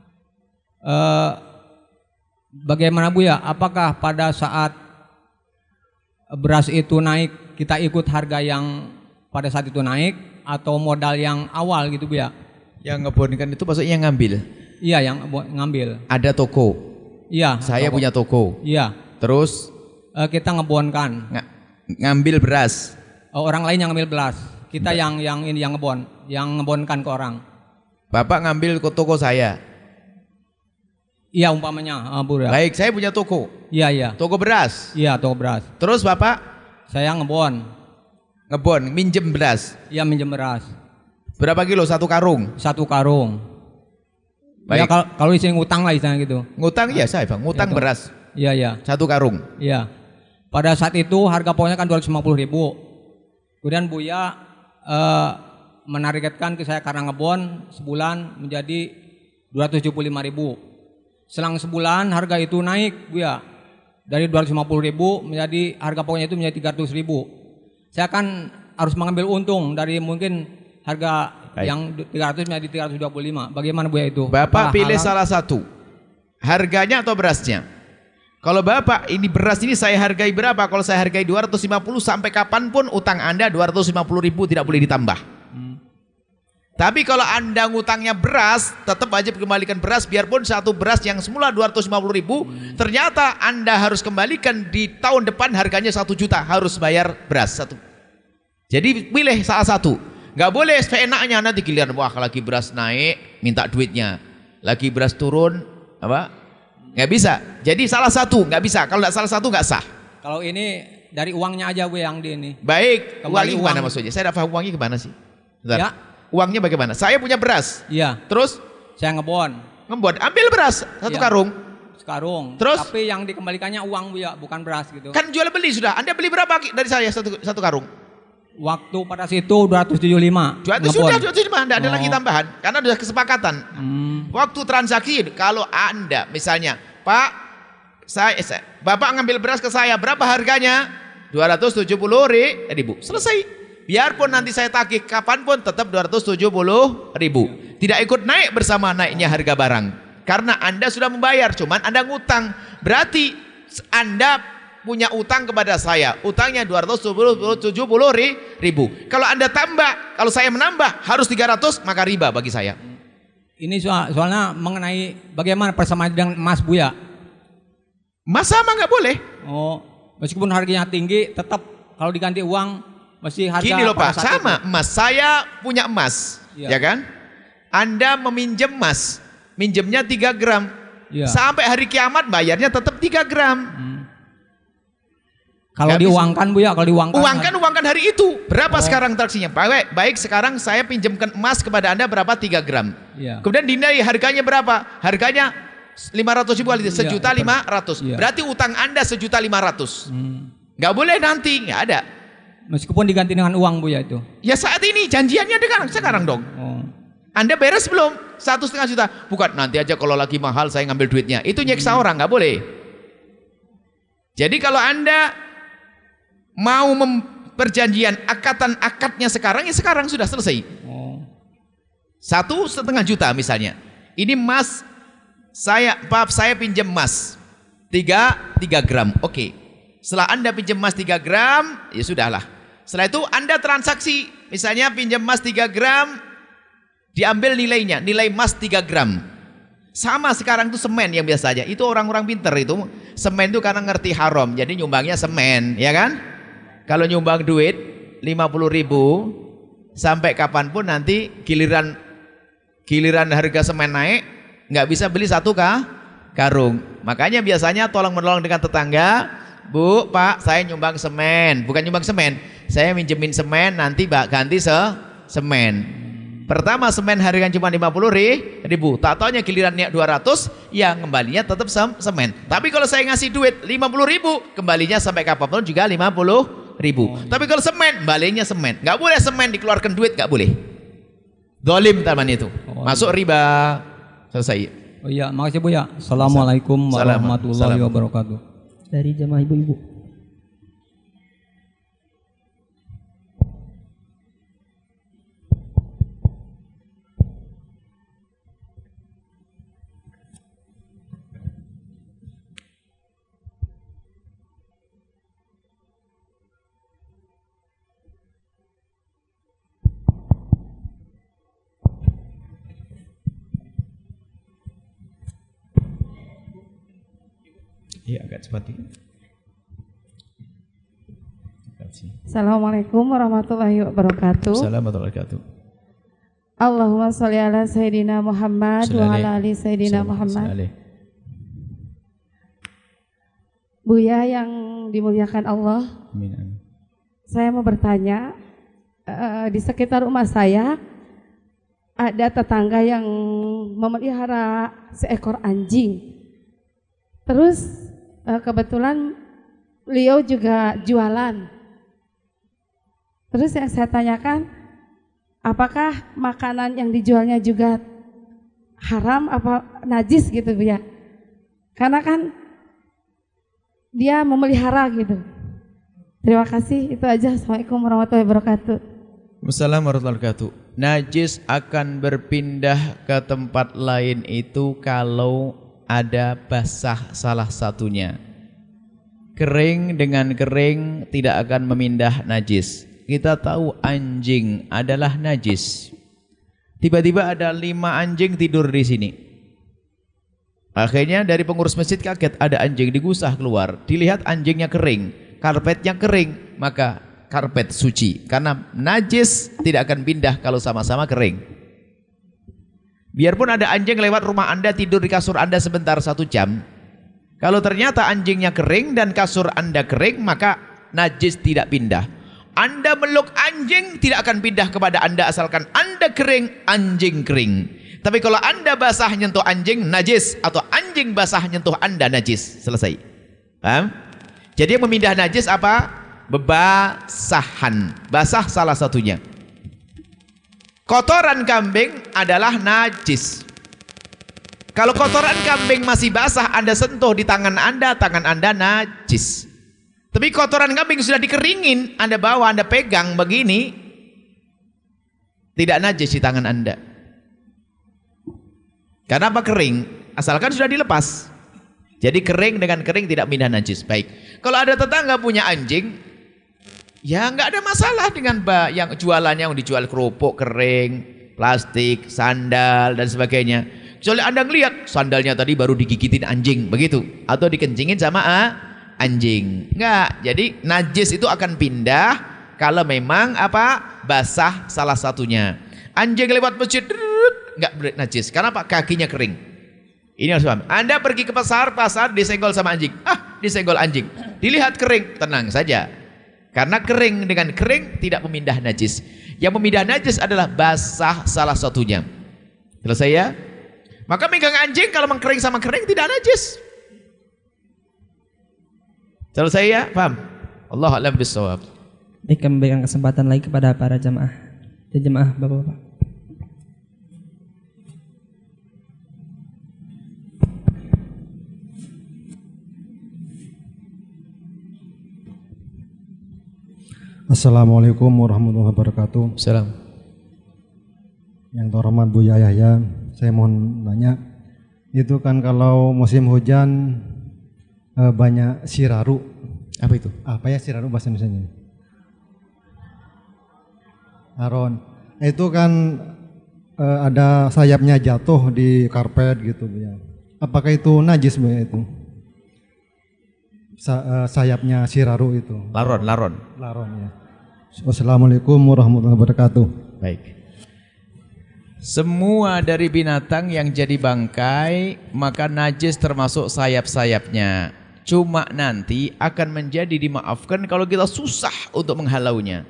bagaimana Buya? Apakah pada saat beras itu naik kita ikut harga yang pada saat itu naik atau modal yang awal gitu Bu ya? Yang ngebonkan itu maksudnya ngambil? Iya, yang ngambil. Ada toko? Iya. Saya toko. punya toko? Iya. Terus? Kita ngebonkan. Ngambil beras? Orang lain yang ngambil beras. Kita yang ngebon, yang ngebonkan ke orang. Bapak ngambil ke toko saya? Iya umpamanya Bu ya. Baik, saya punya toko? Iya, iya. Toko beras? Iya, toko beras. Terus Bapak? Saya ngebon. Ngebon, minjem beras? Iya, minjem beras. Berapa kilo? 1 karung? 1 karung. Baik. Ya, kalau isi ngutang lah istilahnya gitu. Ngutang ya saya Bang, ngutang ya, beras. Iya, iya. 1 karung. Iya. Pada saat itu harga pokoknya kan 250.000. Kemudian Buya menargetkan ke saya karena ngebon sebulan menjadi 275.000. Selang sebulan harga itu naik Buya. Dari 250.000 menjadi harga pokoknya itu menjadi 300.000. Saya kan harus mengambil untung dari mungkin harga yang 300 menjadi 325. Bagaimana Buya itu? Bapak pilih salah satu, harganya atau berasnya? Kalau Bapak, ini beras ini saya hargai berapa? Kalau saya hargai 250, sampai kapanpun utang Anda 250.000 tidak boleh ditambah. Tapi kalau Anda ngutangnya beras, tetap wajib kembalikan beras, biarpun satu beras yang semula 250.000, ternyata Anda harus kembalikan di tahun depan harganya 1 juta, harus bayar beras satu. Jadi pilih salah satu. Nggak boleh seenaknya, nanti giliran wah lagi beras naik minta duitnya, lagi beras turun apa? Nggak bisa. Jadi salah satu nggak bisa. Kalau nggak salah satu nggak sah. Kalau ini dari uangnya aja Bu yang di ini. Baik. Kembali Uangnya gimana uang. maksudnya? Saya tidak paham uangnya gimana sih. Bentar. Ya. Uangnya bagaimana? Saya punya beras. Iya. Terus Saya ngebon ngebuat ambil beras satu Iya. karung. sekarung. Terus? Tapi yang dikembalikannya uang Bu ya, bukan beras gitu. Kan jual beli sudah. Anda beli berapa dari saya satu karung? Waktu pada situ 275. Jual itu ngebon. sudah tidak ada lagi tambahan karena sudah kesepakatan. Waktu transaksi kalau Anda misalnya, Pak, Bapak ngambil beras ke saya, berapa harganya? 270.000. Selesai. Biarpun nanti saya tagih kapanpun tetap 270.000. Tidak ikut naik bersama naiknya harga barang. Karena Anda sudah membayar, cuman Anda ngutang. Berarti Anda punya utang kepada saya. Utangnya 270.000. Kalau Anda tambah, kalau saya menambah harus 300, maka riba bagi saya. Ini soalnya mengenai bagaimana persamaan dengan emas Bu ya. Mas sama nggak boleh. Oh, meskipun harganya tinggi, tetap kalau diganti uang mesti harga. Gini loh pada Pak, saat sama itu. emas. Saya punya emas, Iya. ya kan? Anda meminjam emas, minjemnya 3 gram. Iya. Sampai hari kiamat bayarnya tetap 3 gram. Kalau Nggak bisa. diuangkan Bu ya, kalau diuangkan. Uangkan hari itu. Berapa sekarang transaksinya? Baik, sekarang saya pinjamkan emas kepada Anda berapa? 3 gram. Iya. Kemudian dinilai harganya berapa? Harganya 500.000 kali Iya, 1.500.000. iya. Berarti utang Anda 1.500.000. Nggak boleh nanti, nggak ada. Meskipun diganti dengan uang Bu ya itu. Ya saat ini janjiannya sekarang dong. Oh. Anda beres belum? 1,5 juta. Bukan nanti aja kalau lagi mahal saya ngambil duitnya. Itu nyeksa orang, nggak boleh. Jadi kalau Anda mau perjanjian akadnya sekarang, ya sekarang sudah selesai. Oh. 1,5 juta misalnya. Ini emas saya pinjam emas 3 gram. Oke. Setelah Anda pinjam emas 3 gram, ya sudahlah. Setelah itu Anda transaksi, misalnya pinjam emas 3 gram, diambil nilainya, nilai emas 3 gram. Sama sekarang itu semen yang biasa aja. Itu orang-orang pinter itu. Semen itu karena ngerti haram, jadi nyumbangnya semen, ya kan? Kalau nyumbang duit 50.000, sampai kapanpun nanti giliran harga semen naik, nggak bisa beli satu karung. Makanya biasanya tolong menolong dengan tetangga. Bu, Pak, saya nyumbang semen. Bukan nyumbang semen, saya minjemin semen, nanti ganti semen. Pertama semen harganya cuma 50.000, tak taunya gilirannya 200, ya kembalinya tetap semen. Tapi kalau saya ngasih duit 50.000, kembalinya sampai kapanpun juga 50.000. Tapi kalau semen, kembalinya semen. Nggak boleh semen dikeluarkan duit, nggak boleh. Dolim taman itu, masuk riba. Selesai. Oh iya, makasih Bu ya. Assalamualaikum warahmatullahi wabarakatuh. Dari jamaah ibu-ibu. Iya, agak cepat dikit. Assalamualaikum warahmatullahi wabarakatuh. Assalamualaikum warahmatullahi wabarakatuh. Allahumma sholli ala Sayyidina Muhammad wa ala ali Sayyidina Muhammad. Buya yang dimuliakan Allah, Amin. saya mau bertanya, di sekitar rumah saya ada tetangga yang memelihara seekor anjing. Terus kebetulan beliau juga jualan. Terus yang saya tanyakan, apakah makanan yang dijualnya juga haram apa najis gitu Bu ya? Karena kan dia memelihara gitu. Terima kasih, itu aja. Assalamualaikum warahmatullahi wabarakatuh. Wassalamualaikum warahmatullahi wabarakatuh. Najis akan berpindah ke tempat lain itu kalau ada basah salah satunya. Kering dengan kering tidak akan memindah najis. Kita tahu anjing adalah najis. Tiba-tiba ada 5 anjing tidur di sini. Akhirnya dari pengurus masjid kaget, ada anjing digusah keluar. Dilihat anjingnya kering, karpetnya kering, maka karpet suci. Karena najis tidak akan pindah kalau sama-sama kering. Biarpun ada anjing lewat rumah Anda tidur di kasur Anda sebentar 1 jam. Kalau ternyata anjingnya kering dan kasur Anda kering, maka najis tidak pindah. Anda meluk anjing tidak akan pindah kepada Anda asalkan Anda kering, anjing kering. Tapi kalau Anda basah nyentuh anjing, najis. Atau anjing basah nyentuh Anda, najis. Selesai. Paham? Jadi yang memindah najis apa? Bebasahan. Basah salah satunya. Kotoran kambing adalah najis. Kalau kotoran kambing masih basah, Anda sentuh di tangan Anda najis. Tapi kotoran kambing sudah dikeringin, Anda bawa, Anda pegang begini, tidak najis di tangan Anda. Karena apa? Kering, asalkan sudah dilepas. Jadi kering dengan kering tidak pindah najis. Baik. Kalau ada tetangga punya anjing, ya nggak ada masalah dengan yang jualannya, yang dijual kerupuk kering, plastik, sandal dan sebagainya. Kecuali Anda ngelihat sandalnya tadi baru digigitin anjing, begitu, atau dikencingin sama anjing. Enggak. Jadi najis itu akan pindah kalau memang apa? Basah salah satunya. Anjing lewat masjid enggak najis. Karena apa? Kakinya kering. Ini harus paham. Anda pergi ke pasar disenggol sama anjing. Disenggol anjing. Dilihat kering, tenang saja. Karena kering dengan kering tidak memindah najis. Yang memindah najis adalah basah salah satunya. Selesai ya? Maka megang anjing kalau mengkering sama kering tidak najis. Selesai ya? Paham? Allah a'lam bishawab. Baik, kami berikan kesempatan lagi kepada para jamaah. Jemaah Bapak-bapak. Assalamualaikum warahmatullahi wabarakatuh. Salam. Yang terhormat Bu Yahya, saya mohon nanya, itu kan kalau musim hujan banyak siraru. Apa itu? Apa ya siraru bahasa Indonesianya? Aron. Itu kan ada sayapnya jatuh di karpet gitu Bu ya. Apakah itu najis Bu ya itu? Sayapnya siraru itu. Laron ya. Wassalamualaikum warahmatullahi wabarakatuh. Baik. Semua dari binatang yang jadi bangkai maka najis termasuk sayap-sayapnya. Cuma nanti akan menjadi dimaafkan kalau kita susah untuk menghalaunya.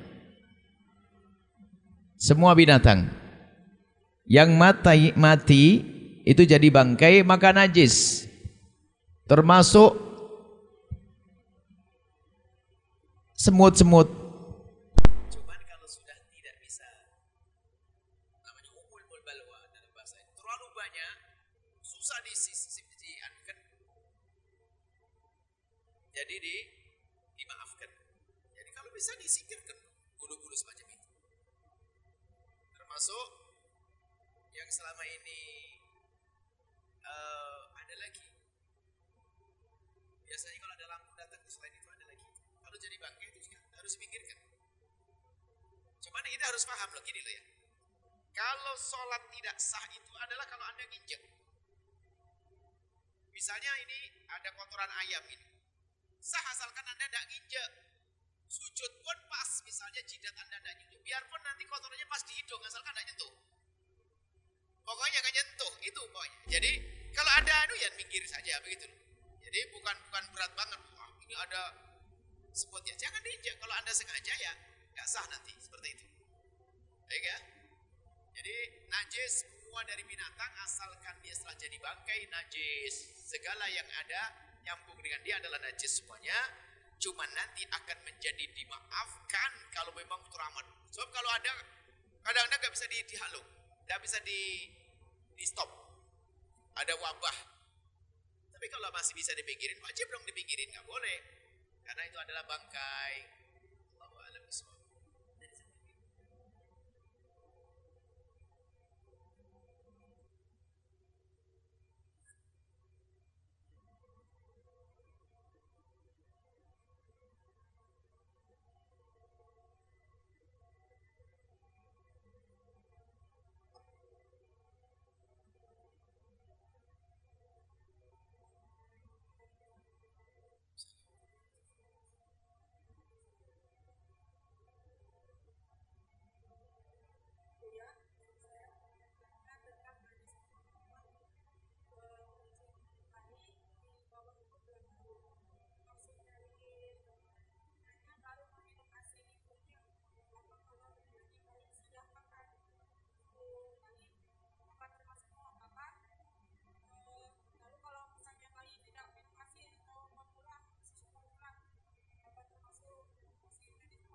Semua binatang yang mati itu jadi bangkai maka najis. Termasuk semut-semut. Cuman kalau sudah tidak bisa, namanya umul balwa dalam bahasa ini, terlalu banyak, susah dianukan, jadi dimaafkan. Jadi kalau bisa disingkirkan bulu-bulu semacam itu. Termasuk yang selama ini ada lagi. Biasanya kalau ada lampu datang selain itu ada lagi. Kalau jadi bangkai itu juga harus dipikirkan. Cuman kita harus paham loh, gini loh ya. Kalau sholat tidak sah itu adalah kalau Anda nginjek. Misalnya ini ada kotoran ayam ini. Sah asalkan Anda tidak nginjek. Sujud pun pas, misalnya jidat Anda tidak nyentuh. Biarpun nanti kotorannya pas di hidung, asalkan tidak nyentuh. Pokoknya jangan nyentuh, itu pokoknya. Jadi kalau ada ya mikir saja begitu loh. Jadi bukan berat banget. Wah, ini ada sebutnya, jangan diinjak. Kalau Anda sengaja ya nggak sah nanti seperti itu. Baik ya. Jadi najis semua dari binatang asalkan dia setelah jadi bangkai najis. Segala yang ada nyambung dengan dia adalah najis semuanya. Cuman nanti akan menjadi dimaafkan kalau memang teramat. Sebab kalau ada kadang-kadang nggak bisa dihalau, nggak bisa di stop. Ada wabah. Tapi kalau masih bisa dipikirin, wajib dong dipikirin, nggak boleh. Karena itu adalah bangkai. Allahu a'lam bishawab.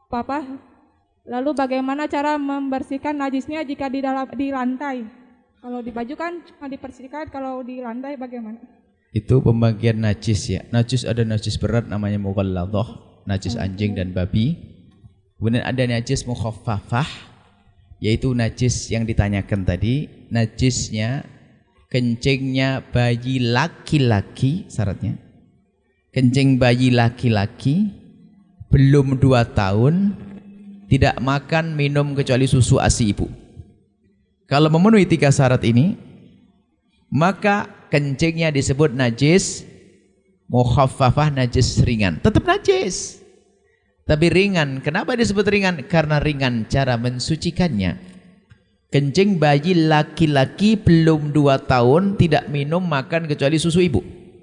Papa, lalu bagaimana cara membersihkan najisnya jika di lantai? Kalau di baju kan cuma dibersihkan, kalau di lantai bagaimana? Itu pembagian najis ya. Najis ada najis berat namanya mughalladhah, najis anjing dan babi. Kemudian ada najis mukhaffafah, yaitu najis yang ditanyakan tadi, najisnya kencingnya bayi laki-laki, syaratnya kencing bayi laki-laki belum 2 tahun, tidak makan minum kecuali susu ASI ibu. Kalau memenuhi 3 syarat ini, maka kencingnya disebut najis mukhaffafah, najis ringan. Tetap najis, tapi ringan. Kenapa disebut ringan? Karena ringan cara mensucikannya. Kencing bayi laki-laki belum 2 tahun, tidak minum makan kecuali susu ibu.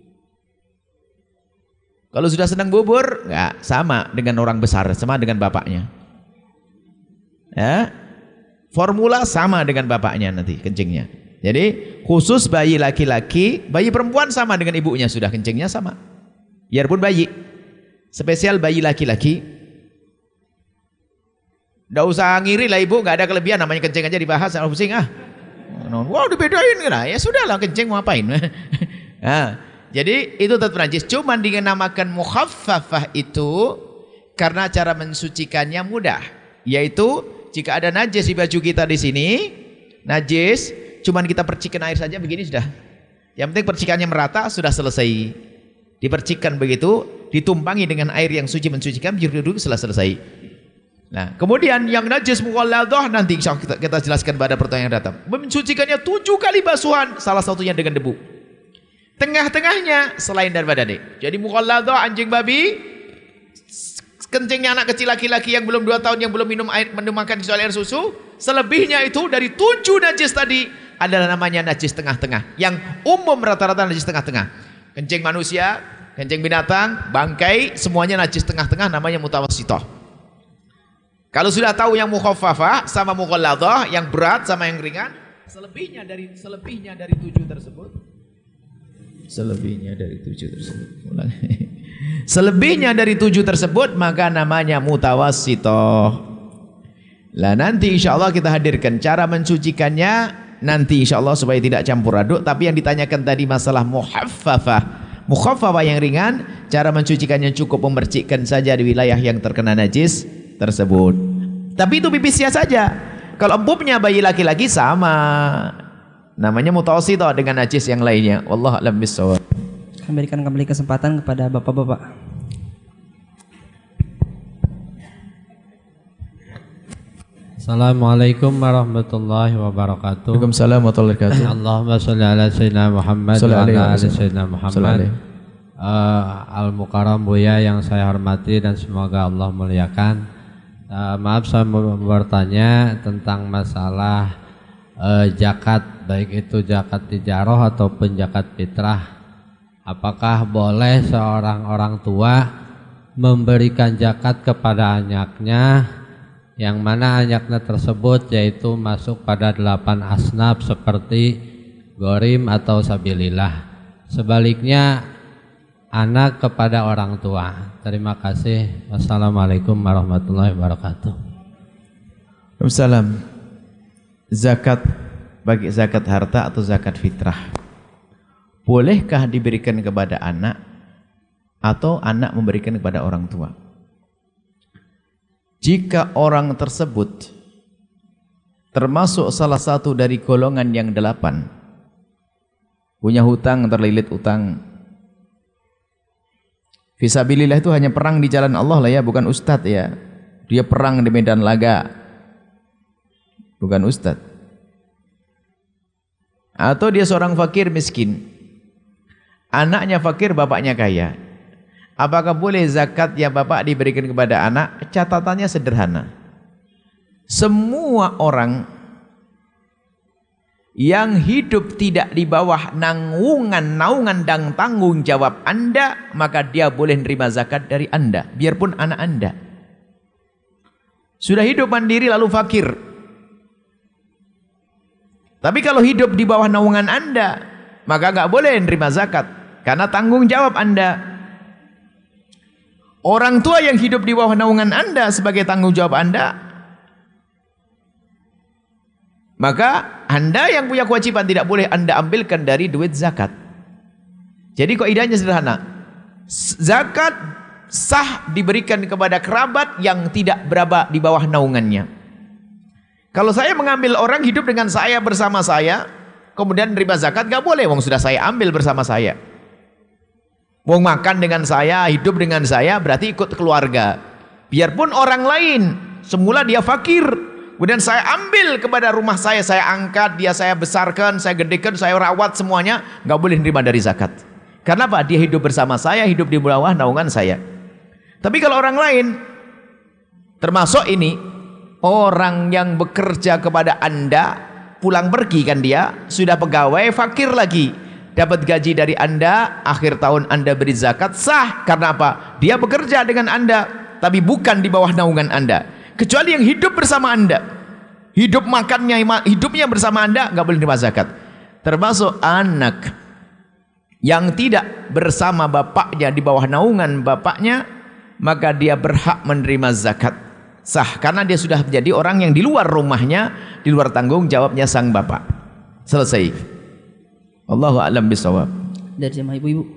Kalau sudah senang bubur, enggak, sama dengan orang besar, sama dengan bapaknya. Ya, formula sama dengan bapaknya nanti kencingnya. Jadi khusus bayi laki-laki, bayi perempuan sama dengan ibunya, sudah kencingnya sama. Biarpun bayi, spesial bayi laki-laki. Nggak usah ngiri lah ibu, nggak ada kelebihan, namanya kencing aja dibahas, nggak pusing ah. Wow, dibedain lah, ya sudah lah kencing mau apain. Nah, jadi itu tetap najis, cuman dinamakan mukhaffafah itu karena cara mensucikannya mudah, yaitu jika ada najis di baju kita di sini, najis, cuman kita percikan air saja begini sudah. Yang penting percikannya merata, sudah selesai. Dipercikan begitu, ditumpangi dengan air yang suci mensucikan, duduk selesai. Nah, kemudian yang najis mughalladhah nanti insya Allah kita jelaskan pada pertanyaan yang datang. Mensucikannya 7 kali basuhan, salah satunya dengan debu. Tengah-tengahnya selain daripada badannya. Jadi mughalladhah anjing babi, kencingnya anak kecil laki-laki yang belum 2 tahun, yang belum minum makan kecuali air susu. Selebihnya itu dari 7 najis tadi adalah namanya najis tengah-tengah. Yang umum rata-rata najis tengah-tengah. Kencing manusia, kencing binatang, bangkai, semuanya najis tengah-tengah, namanya mutawassithah. Kalau sudah tahu yang mukhaffafah sama mughalladhah, yang berat sama yang ringan, selebihnya dari 7 tersebut. Selebihnya dari 7 tersebut. Selebihnya dari 7 tersebut maka namanya mutawassithah. Lah nanti insya Allah kita hadirkan cara mensucikannya nanti insya Allah supaya tidak campur aduk. Tapi yang ditanyakan tadi masalah mukhaffafah yang ringan, cara mensucikannya cukup memercikkan saja di wilayah yang terkena najis tersebut. Tapi itu pipisnya saja. Kalau empupnya bayi laki-laki sama, namanya mutawassithah dengan najis yang lainnya. Wallahu a'lam bishawab. Kami berikan kembali kesempatan kepada bapak-bapak. Assalamualaikum warahmatullahi wabarakatuh. Waalaikumsalam warahmatullahi wabarakatuh. Allahumma sholli ala sayyidina Muhammad wa ala ali sayyidina Muhammad. Al-Mukarram Buya yang saya hormati dan semoga Allah muliakan. Maaf saya mau bertanya tentang masalah zakat, baik itu zakat tijarah ataupun zakat fitrah. Apakah boleh seorang orang tua memberikan zakat kepada anaknya yang mana anaknya tersebut yaitu masuk pada 8 asnaf seperti gorim atau sabilillah. Sebaliknya anak kepada orang tua. Terima kasih. Wassalamualaikum warahmatullahi wabarakatuh. Waalaikumsalam. Zakat, bagi zakat harta atau zakat fitrah, bolehkah diberikan kepada anak atau anak memberikan kepada orang tua? Jika orang tersebut termasuk salah satu dari golongan yang 8, punya hutang, terlilit utang, fisabilillah itu hanya perang di jalan Allah lah ya, bukan ustadz ya. Dia perang di medan laga, bukan ustadz. Atau dia seorang fakir miskin, anaknya fakir, bapaknya kaya. Apakah boleh zakat yang bapak diberikan kepada anak? Catatannya sederhana. Semua orang yang hidup tidak di bawah naungan dan tanggung jawab Anda, maka dia boleh menerima zakat dari Anda, biarpun anak Anda. Sudah hidup mandiri lalu fakir. Tapi kalau hidup di bawah naungan Anda, maka nggak boleh menerima zakat karena tanggung jawab Anda. Orang tua yang hidup di bawah naungan Anda sebagai tanggung jawab Anda, maka Anda yang punya kewajiban tidak boleh Anda ambilkan dari duit zakat. Jadi kaidahnya sederhana. Zakat sah diberikan kepada kerabat yang tidak berada di bawah naungannya. Kalau saya mengambil orang hidup dengan saya bersama saya, kemudian menerima zakat, gak boleh. Wong sudah saya ambil bersama saya. Wong makan dengan saya, hidup dengan saya, berarti ikut keluarga. Biarpun orang lain, semula dia fakir, kemudian saya ambil kepada rumah saya angkat, dia saya besarkan, saya gedekan, saya rawat semuanya, gak boleh menerima dari zakat. Karena apa? Dia hidup bersama saya, hidup di bawah naungan saya. Tapi kalau orang lain, termasuk ini, orang yang bekerja kepada Anda, pulang pergi kan dia, sudah pegawai, fakir lagi, dapat gaji dari Anda, akhir tahun Anda beri zakat, sah. Karena apa? Dia bekerja dengan Anda, tapi bukan di bawah naungan Anda. Kecuali yang hidup bersama Anda, hidup makannya, hidupnya bersama Anda, nggak boleh menerima zakat. Termasuk anak yang tidak bersama bapaknya, di bawah naungan bapaknya, maka dia berhak menerima zakat. Sah, karena dia sudah menjadi orang yang di luar rumahnya, di luar tanggung jawabnya sang bapak. Selesai. Allahu a'lam bishawab. Dari jemaah ibu-ibu.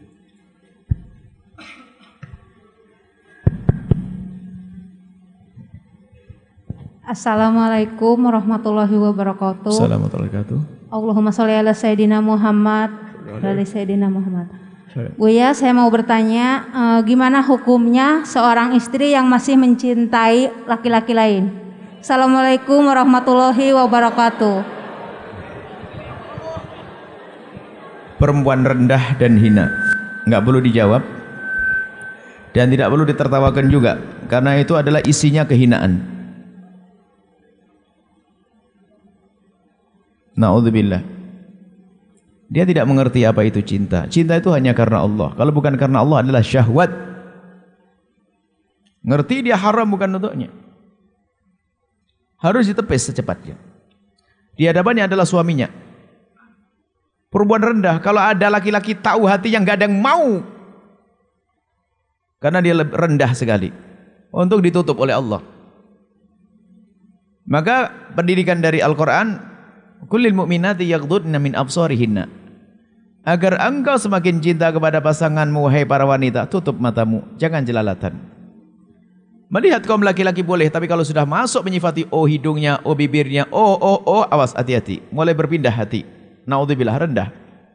Assalamualaikum warahmatullahi wabarakatuh. Assalamualaikum warahmatullahi wabarakatuh. Allahumma sholli ala Sayyidina Muhammad. Dari Sayyidina Muhammad. Buya, saya mau bertanya, gimana hukumnya seorang istri yang masih mencintai laki-laki lain? Assalamualaikum warahmatullahi wabarakatuh. Perempuan rendah dan hina, nggak perlu dijawab dan tidak perlu ditertawakan juga, karena itu adalah isinya kehinaan. Na'udzubillah. Dia tidak mengerti apa itu cinta. Cinta itu hanya karena Allah. Kalau bukan karena Allah adalah syahwat. Ngerti dia haram bukan untuknya. Harus ditepis secepatnya. Di hadapannya adalah suaminya. Perempuan rendah, kalau ada laki-laki tahu hatinya nggak ada yang mau. Karena dia rendah sekali. Untuk ditutup oleh Allah. Maka pendidikan dari Al-Quran, kullil mu'minati yaghdudna min absarihinna. Agar engkau semakin cinta kepada pasanganmu, wahai para wanita, tutup matamu, jangan jelalatan. Melihat kaum laki-laki boleh, tapi kalau sudah masuk menyifati oh hidungnya, oh bibirnya, oh, awas, hati-hati. Mulai berpindah hati. Naudzubillah, rendah.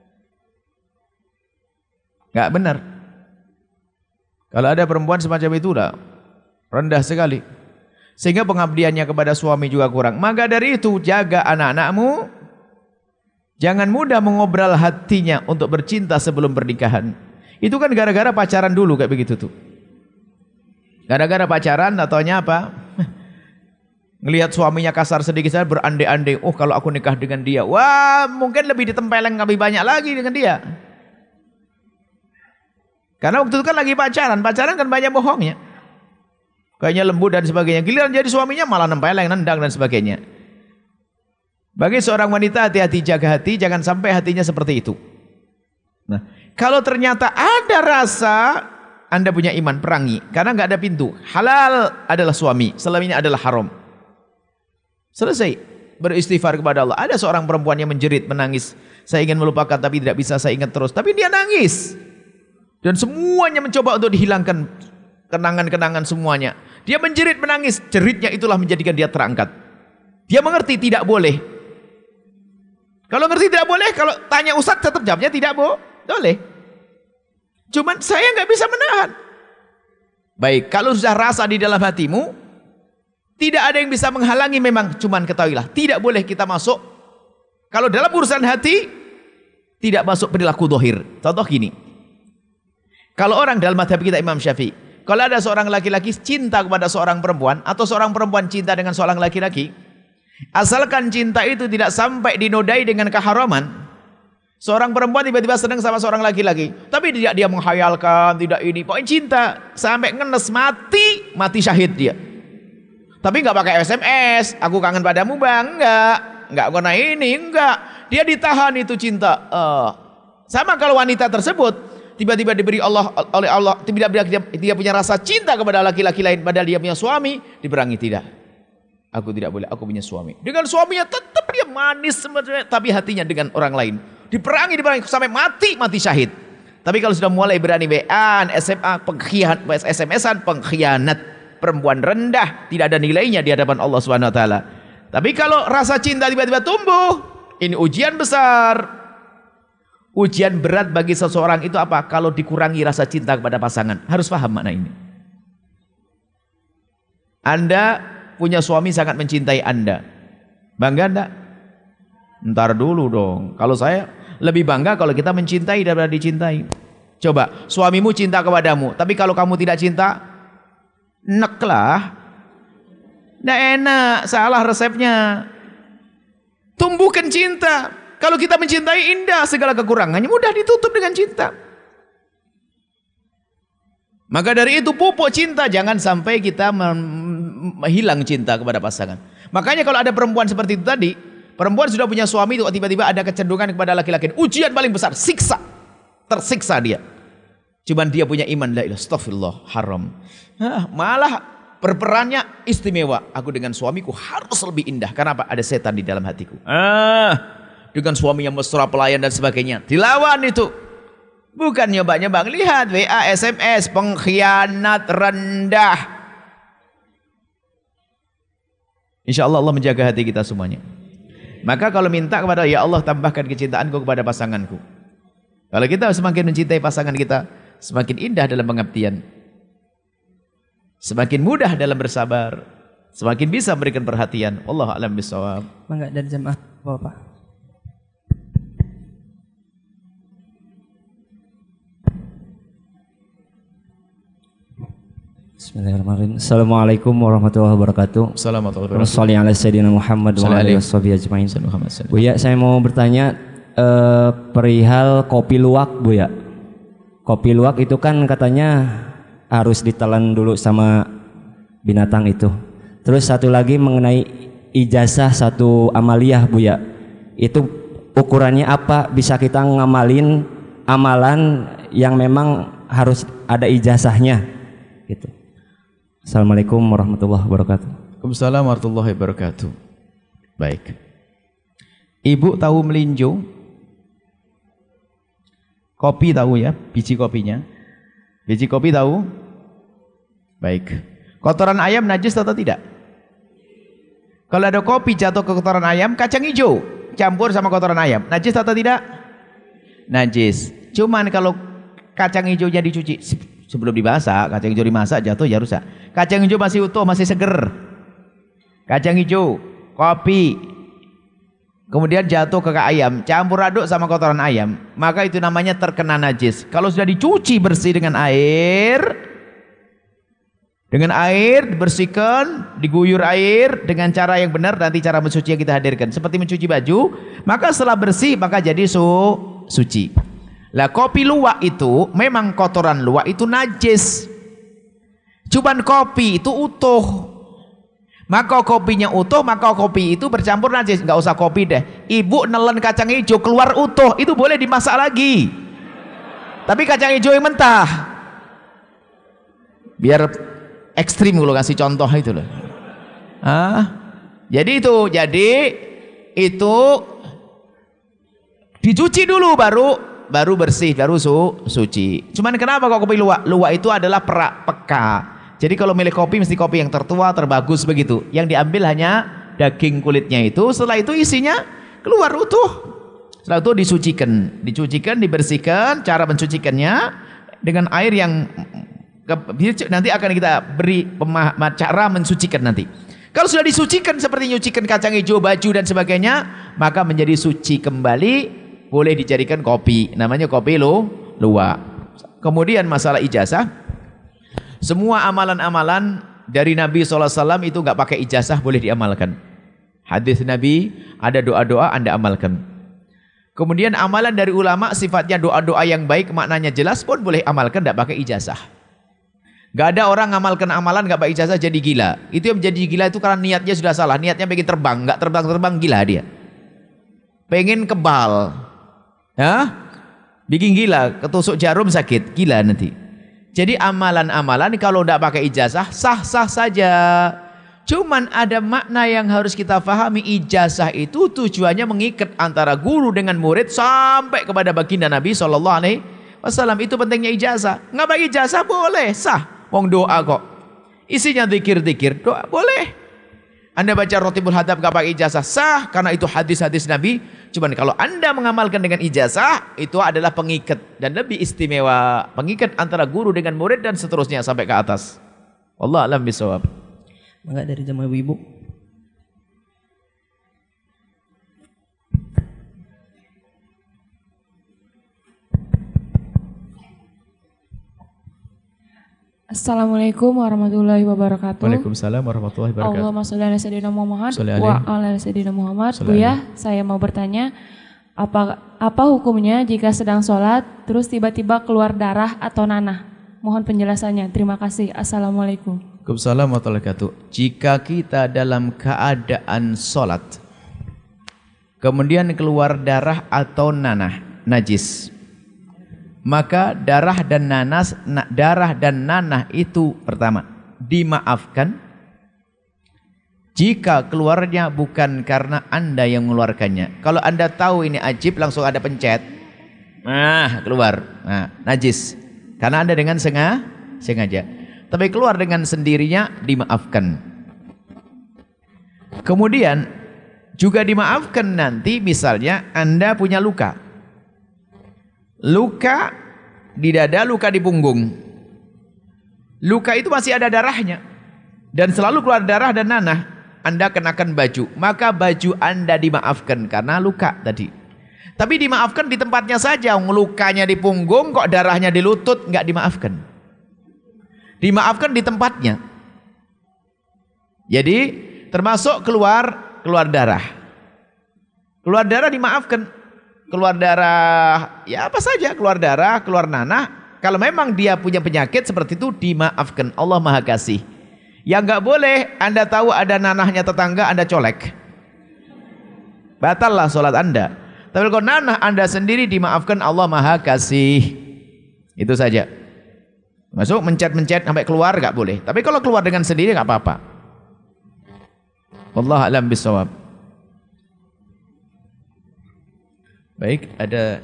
Enggak benar. Kalau ada perempuan semacam itulah, rendah sekali. Sehingga pengabdiannya kepada suami juga kurang. Maka dari itu jaga anak-anakmu. Jangan mudah mengobral hatinya untuk bercinta sebelum pernikahan. Itu kan gara-gara pacaran dulu kayak begitu tuh. Gara-gara pacaran ataunya apa? Ngelihat suaminya kasar sedikit saja berandai-andai. Oh kalau aku nikah dengan dia. Wah mungkin lebih ditempeleng lebih banyak lagi dengan dia. Karena waktu itu kan lagi pacaran. Pacaran kan banyak bohongnya. Kayaknya lembut dan sebagainya. Giliran jadi suaminya malah nempeleng, nendang dan sebagainya. Bagi seorang wanita hati-hati, jaga hati, jangan sampai hatinya seperti itu. Nah, kalau ternyata ada rasa Anda punya iman, perangi, karena nggak ada pintu. Halal adalah suami, selaminya adalah haram. Selesai, beristighfar kepada Allah. Ada seorang perempuan yang menjerit, menangis. Saya ingin melupakan tapi tidak bisa, saya ingat terus. Tapi dia nangis. Dan semuanya mencoba untuk dihilangkan kenangan-kenangan semuanya. Dia menjerit, menangis. Jeritnya itulah menjadikan dia terangkat. Dia mengerti tidak boleh. Kalau ngerti tidak boleh, kalau tanya Ustaz tetap jawabnya tidak boleh. Cuman saya nggak bisa menahan. Baik, kalau sudah rasa di dalam hatimu, tidak ada yang bisa menghalangi memang. Cuman ketahuilah, tidak boleh kita masuk. Kalau dalam urusan hati, tidak masuk perilaku zahir. Contoh gini. Kalau orang dalam madhab kita Imam Syafi'i, kalau ada seorang laki-laki cinta kepada seorang perempuan, atau seorang perempuan cinta dengan seorang laki-laki, asalkan cinta itu tidak sampai dinodai dengan keharaman. Seorang perempuan tiba-tiba senang sama seorang laki-laki, tapi tidak dia menghayalkan, tidak ini, pokoknya cinta sampai ngenes, mati syahid dia. Tapi nggak pakai SMS, aku kangen padamu bang, nggak kena ini, enggak. Dia ditahan itu cinta. Sama kalau wanita tersebut tiba-tiba diberi oleh Allah, tiba-tiba dia punya rasa cinta kepada laki-laki lain padahal dia punya suami, diperangi tidak. Aku tidak boleh, aku punya suami. Dengan suaminya tetap dia manis sebenarnya, tapi hatinya dengan orang lain. Diperangi sampai mati syahid. Tapi kalau sudah mulai berani WA, SMA, pengkhianat, SMS-an, pengkhianat, perempuan rendah, tidak ada nilainya di hadapan Allah Subhanahu wa taala. Tapi kalau rasa cinta tiba-tiba tumbuh, ini ujian besar. Ujian berat bagi seseorang itu apa? Kalau dikurangi rasa cinta kepada pasangan. Harus paham makna ini. Anda punya suami sangat mencintai Anda. Bangga enggak? Ntar dulu dong. Kalau saya lebih bangga kalau kita mencintai daripada dicintai. Coba, suamimu cinta kepadamu, tapi kalau kamu tidak cinta, nek lah. Nggak enak, salah resepnya. Tumbuhkan cinta. Kalau kita mencintai, indah segala kekurangannya, mudah ditutup dengan cinta. Maka dari itu pupuk cinta, jangan sampai kita hilang cinta kepada pasangan. Makanya kalau ada perempuan seperti itu tadi, perempuan sudah punya suami itu tiba-tiba ada kecenderungan kepada laki-laki. Ujian paling besar, siksa. Tersiksa dia. Cuman dia punya iman, la ilaha astagfirullah, haram. Malah berperannya istimewa. Aku dengan suamiku harus lebih indah. Karena apa? Ada setan di dalam hatiku. Dengan suami yang mesra, pelayan dan sebagainya. Dilawan itu. Bukan nyoba-nyoba. Lihat WA, SMS, pengkhianat, rendah. Insya Allah Allah menjaga hati kita semuanya. Maka kalau minta kepada ya Allah tambahkan kecintaanku kepada pasanganku. Kalau kita semakin mencintai pasangan kita, semakin indah dalam pengabdian. Semakin mudah dalam bersabar. Semakin bisa memberikan perhatian. Wallahu a'lam bishawab. Mangga dari jamaah Bapak. Bismillahirrahmanirrahim. Assalamualaikum warahmatullahi wabarakatuh. Assalamualaikum warahmatullahi wabarakatuh. Muhammad wa alihi ajmain. Bu ya, saya mau bertanya perihal kopi luwak, Bu ya. Kopi luwak itu kan katanya harus ditelan dulu sama binatang itu. Terus satu lagi mengenai ijazah satu amaliyah, Bu ya. Itu ukurannya apa? Bisa kita ngamalin amalan yang memang harus ada ijazahnya gitu. Assalamualaikum warahmatullahi wabarakatuh. Waalaikumsalam warahmatullahi wabarakatuh. Baik. Ibu tahu melinjo? Kopi tahu ya, biji kopinya. Biji kopi tahu? Baik. Kotoran ayam najis atau tidak? Kalau ada kopi jatuh ke kotoran ayam, kacang hijau campur sama kotoran ayam, najis atau tidak? Najis. Cuman kalau kacang hijaunya dicuci sebelum dimasak, kacang hijau dimasak jatuh ya rusak. Kacang hijau masih utuh, masih seger. Kacang hijau, kopi, kemudian jatuh ke ayam, campur aduk sama kotoran ayam, maka itu namanya terkena najis. Kalau sudah dicuci bersih dengan air, dibersihkan, diguyur air dengan cara yang benar, nanti cara mencuci yang kita hadirkan. Seperti mencuci baju, maka setelah bersih maka jadi suci. Lah kopi luwak itu memang kotoran luwak itu najis. Cuman kopi itu utuh. Maka kopinya utuh, maka kopi itu bercampur najis. Enggak usah kopi deh. Ibu nelen kacang hijau keluar utuh, itu boleh dimasak lagi. Tapi kacang hijau yang mentah. Biar ekstrim kalau kasih contoh itu loh. Jadi itu dicuci dulu baru bersih, baru suci. Cuman kenapa kok kopi luwak? Luwak itu adalah peka. Jadi kalau milih kopi mesti kopi yang tertua, terbagus begitu. Yang diambil hanya daging kulitnya itu. Setelah itu isinya keluar utuh. Setelah itu dicucikan, dibersihkan. Cara mencucikannya dengan air yang nanti akan kita beri cara mensucikan nanti. Kalau sudah disucikan seperti nyucikan kacang hijau, baju dan sebagainya, maka menjadi suci kembali, boleh dijadikan kopi. Namanya kopi luwak. Kemudian masalah ijazah. Semua amalan-amalan dari Nabi SAW itu nggak pakai ijazah boleh diamalkan. Hadis Nabi, ada doa-doa Anda amalkan. Kemudian amalan dari ulama sifatnya doa-doa yang baik, maknanya jelas pun boleh amalkan, nggak pakai ijazah. Nggak ada orang ngamalkan amalan nggak pakai ijazah jadi gila. Itu yang menjadi gila itu karena niatnya sudah salah. Niatnya pengen terbang, nggak terbang gila dia. Pengen kebal, ya. Bikin gila, ketusuk jarum sakit, gila nanti. Jadi amalan-amalan kalau tidak pakai ijazah sah-sah saja. Cuman ada makna yang harus kita pahami. Ijazah itu tujuannya mengikat antara guru dengan murid sampai kepada baginda Nabi SAW. Itu pentingnya ijazah. Nggak pakai ijazah boleh, sah. Wong doa kok. Isinya zikir-zikir, doa boleh. Anda baca Rotibul Hadab nggak pakai ijazah, sah, karena itu hadis-hadis Nabi. Cuman kalau Anda mengamalkan dengan ijazah, itu adalah pengikat dan lebih istimewa. Pengikat antara guru dengan murid dan seterusnya sampai ke atas. Wallahu a'lam bishawab. Enggak dari jamaah ibu-ibu. Assalamualaikum warahmatullahi wabarakatuh. Waalaikumsalam warahmatullahi wabarakatuh. Allahumma sholli ala sayyidina Muhammad wa ala sayyidina Muhammad. Buya, saya mau bertanya, apa hukumnya jika sedang sholat terus tiba-tiba keluar darah atau nanah? Mohon penjelasannya. Terima kasih. Assalamualaikum. Waalaikumsalam warahmatullahi wabarakatuh. Jika kita dalam keadaan sholat kemudian keluar darah atau nanah, najis, maka darah dan nanah itu pertama dimaafkan jika keluarnya bukan karena Anda yang mengeluarkannya. Kalau Anda tahu ini ajib, langsung ada pencet, keluar, najis, karena Anda dengan sengaja. Tapi keluar dengan sendirinya dimaafkan. Kemudian juga dimaafkan nanti misalnya Anda punya luka di dada, luka di punggung. Luka itu masih ada darahnya dan selalu keluar darah dan nanah. Anda kenakan baju, maka baju Anda dimaafkan karena luka tadi. Tapi dimaafkan di tempatnya saja. Lukanya di punggung kok darahnya di lutut, enggak dimaafkan. Dimaafkan di tempatnya. Jadi termasuk keluar darah. Keluar darah dimaafkan. Keluar darah, ya apa saja, keluar darah, keluar nanah. Kalau memang dia punya penyakit seperti itu, dimaafkan. Allah Maha Kasih. Yang nggak boleh, Anda tahu ada nanahnya tetangga, Anda colek, batallah sholat Anda. Tapi kalau nanah Anda sendiri, dimaafkan. Allah Maha Kasih. Itu saja. Masuk mencet-mencet sampai keluar nggak boleh. Tapi kalau keluar dengan sendiri nggak apa-apa. Wallahu a'lam bishawab. Baik, ada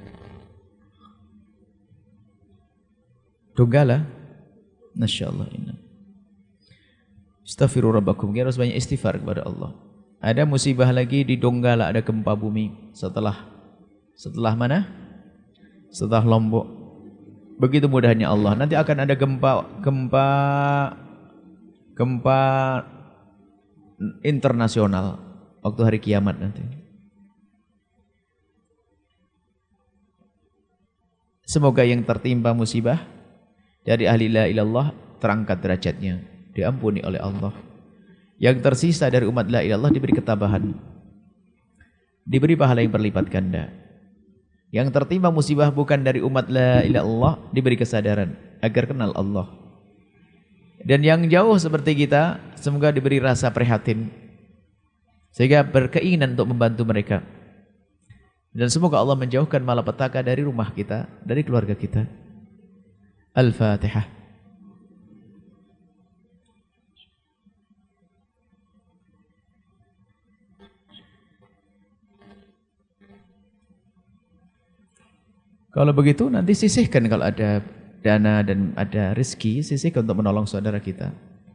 Donggala. Masyaallah. Astaghfiru rabbakum. Harus banyak istighfar kepada Allah. Ada musibah lagi di Donggala, ada gempa bumi setelah mana? Setelah Lombok. Begitu mudahnya Allah. Nanti akan ada gempa internasional waktu hari kiamat nanti. Semoga yang tertimpa musibah dari ahli la ilallah terangkat derajatnya, diampuni oleh Allah. Yang tersisa dari umat la ilallah diberi ketabahan, diberi pahala yang berlipat ganda. Yang tertimpa musibah bukan dari umat la ilallah diberi kesadaran agar kenal Allah. Dan yang jauh seperti kita semoga diberi rasa prihatin sehingga berkeinginan untuk membantu mereka. Dan semoga Allah menjauhkan malapetaka dari rumah kita, dari keluarga kita. Al-Fatihah. Kalau begitu nanti sisihkan, kalau ada dana dan ada rezeki, sisihkan untuk menolong saudara kita.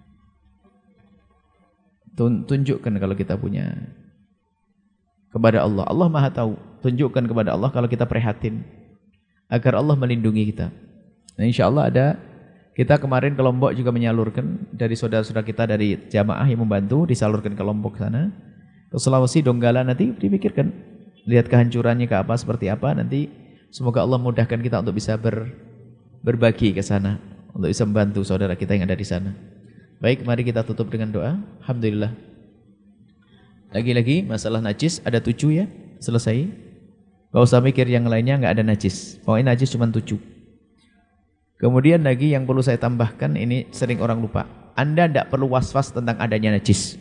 Tunjukkan kalau kita punya kepada Allah. Allah Maha tahu. Tunjukkan kepada Allah kalau kita prihatin agar Allah melindungi kita. Nah, insyaallah ada, kita kemarin ke Lombok juga menyalurkan dari saudara-saudara kita dari jamaah yang membantu, disalurkan ke Lombok sana. Ke Sulawesi, Donggala nanti dipikirkan. Lihat kehancurannya ke apa, seperti apa nanti. Semoga Allah mudahkan kita untuk bisa berbagi ke sana, untuk bisa membantu saudara kita yang ada di sana. Baik, mari kita tutup dengan doa. Alhamdulillah. Lagi-lagi masalah najis ada 7 ya, selesai. Gak usah mikir yang lainnya, gak ada najis. Pokoknya najis cuma 7. Kemudian lagi yang perlu saya tambahkan, ini sering orang lupa. Anda tidak perlu was-was tentang adanya najis.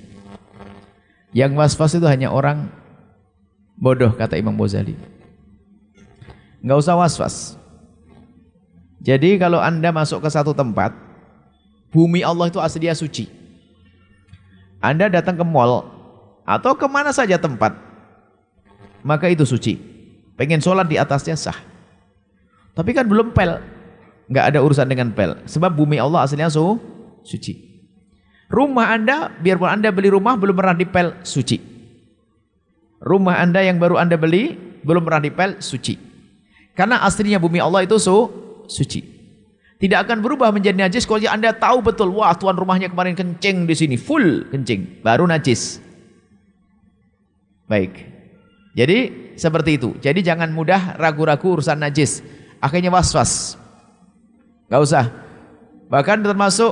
Yang was-was itu hanya orang bodoh, kata Imam Ghazali. Nggak usah was-was. Jadi kalau Anda masuk ke satu tempat, bumi Allah itu aslinya suci. Anda datang ke mall atau kemana saja tempat, maka itu suci. Pengen sholat di atasnya sah. Tapi kan belum pel, nggak ada urusan dengan pel. Sebab bumi Allah aslinya suci. Rumah Anda, biarpun Anda beli rumah belum pernah dipel, suci. Rumah Anda yang baru Anda beli belum pernah dipel, suci. Karena aslinya bumi Allah itu suci. Tidak akan berubah menjadi najis kalau Anda tahu betul, wah tuan rumahnya kemarin kencing di sini, full kencing, baru najis. Baik. Jadi seperti itu. Jadi jangan mudah ragu-ragu urusan najis. Akhirnya was-was. Gak usah. Bahkan termasuk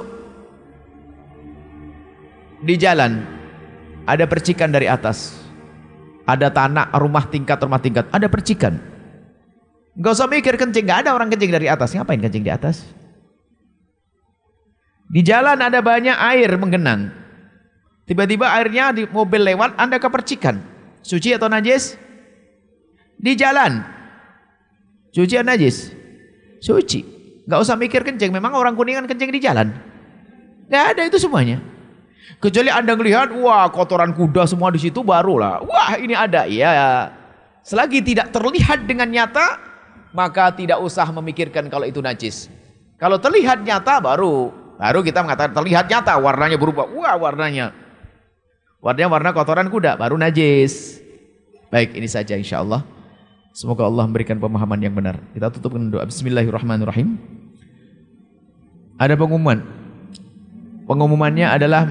di jalan ada percikan dari atas. Ada tanah rumah tingkat, ada percikan. Gak usah mikir kencing, gak ada orang kencing dari atas. Ngapain kencing di atas? Di jalan ada banyak air menggenang. Tiba-tiba airnya di mobil lewat, Anda kepercikan. Suci atau najis? Di jalan. Suci atau najis? Suci. Gak usah mikir kencing, memang orang Kuningan kencing di jalan. Gak ada itu semuanya. Kecuali Anda melihat, wah kotoran kuda semua di situ barulah. Wah ini ada, ya. Selagi tidak terlihat dengan nyata, maka tidak usah memikirkan kalau itu najis. Kalau terlihat nyata baru kita mengatakan terlihat nyata, warnanya berubah. Wah warnanya warna kotoran kuda, baru najis. Baik, ini saja insya Allah. Semoga Allah memberikan pemahaman yang benar. Kita tutup dengan doa. Bismillahirrahmanirrahim. Ada pengumuman. Pengumumannya adalah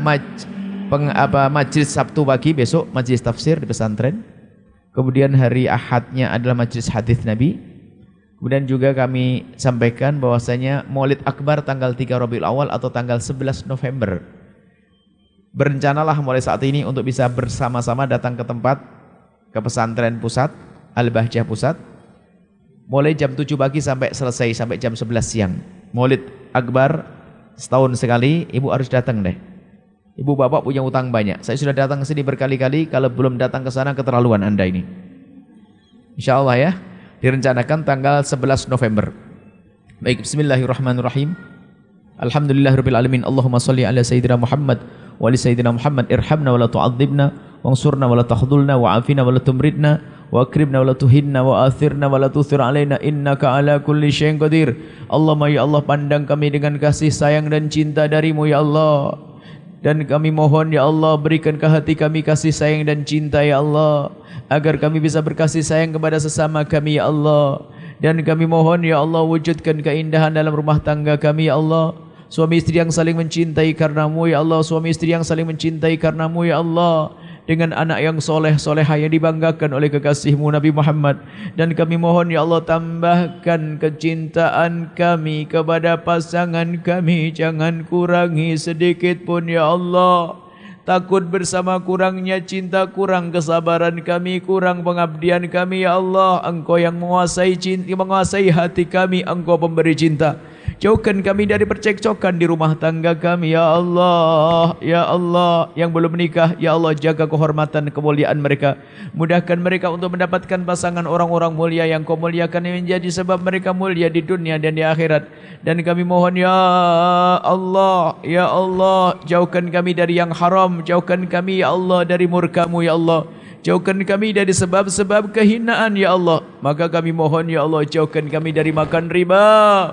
majelis Sabtu pagi besok, majelis tafsir di pesantren. Kemudian hari Ahadnya adalah majelis hadis Nabi. Kemudian juga kami sampaikan bahwasanya Maulid Akbar tanggal 3 Rabiul Awal atau tanggal 11 November. Berencanalah mulai saat ini untuk bisa bersama-sama datang ke tempat, ke pesantren pusat, Al-Bahjah Pusat, mulai jam 7 pagi sampai selesai, sampai jam 11 siang. Maulid Akbar setahun sekali, ibu harus datang deh. Ibu bapak punya utang banyak. Saya sudah datang ke sini berkali-kali, kalau belum datang ke sana keterlaluan Anda ini. Insya Allah ya, direncanakan tanggal 11 November. Baik, bismillahirrahmanirrahim. Alhamdulillahirabbil alamin. Allahumma shalli ala sayyidina Muhammad wa ali sayyidina Muhammad. Irhamna wa la tu'adzibna, wansurna wa la takhdhulna, wa'afina wa la tumridna, wa akrimna wa la tuhinna, wa athirna wa la tuthir alaina, innaka ala kulli syai'in qadir. Allahumma ya Allah, pandang kami dengan kasih sayang dan cinta darimu ya Allah. Dan kami mohon ya Allah, berikan ke hati kami kasih sayang dan cinta ya Allah, agar kami bisa berkasih sayang kepada sesama kami ya Allah. Dan kami mohon ya Allah, wujudkan keindahan dalam rumah tangga kami ya Allah. Suami istri yang saling mencintai karenamu ya Allah. Suami istri yang saling mencintai karenamu ya Allah. Dengan anak yang soleh, solehah yang dibanggakan oleh kekasihmu Nabi Muhammad. Dan kami mohon ya Allah, tambahkan kecintaan kami kepada pasangan kami. Jangan kurangi sedikit pun ya Allah. Takut bersama kurangnya cinta, kurang kesabaran kami, kurang pengabdian kami ya Allah. Engkau yang menguasai cinta, menguasai hati kami, Engkau pemberi cinta. Jauhkan kami dari percekcokan di rumah tangga kami ya Allah. Ya Allah, yang belum menikah ya Allah, jaga kehormatan kemuliaan mereka. Mudahkan mereka untuk mendapatkan pasangan orang-orang mulia yang Kau muliakan, yang menjadi sebab mereka mulia di dunia dan di akhirat. Dan kami mohon ya Allah, ya Allah, jauhkan kami dari yang haram. Jauhkan kami ya Allah dari murka-Mu ya Allah. Jauhkan kami dari sebab-sebab kehinaan ya Allah. Maka kami mohon ya Allah, jauhkan kami dari makan riba.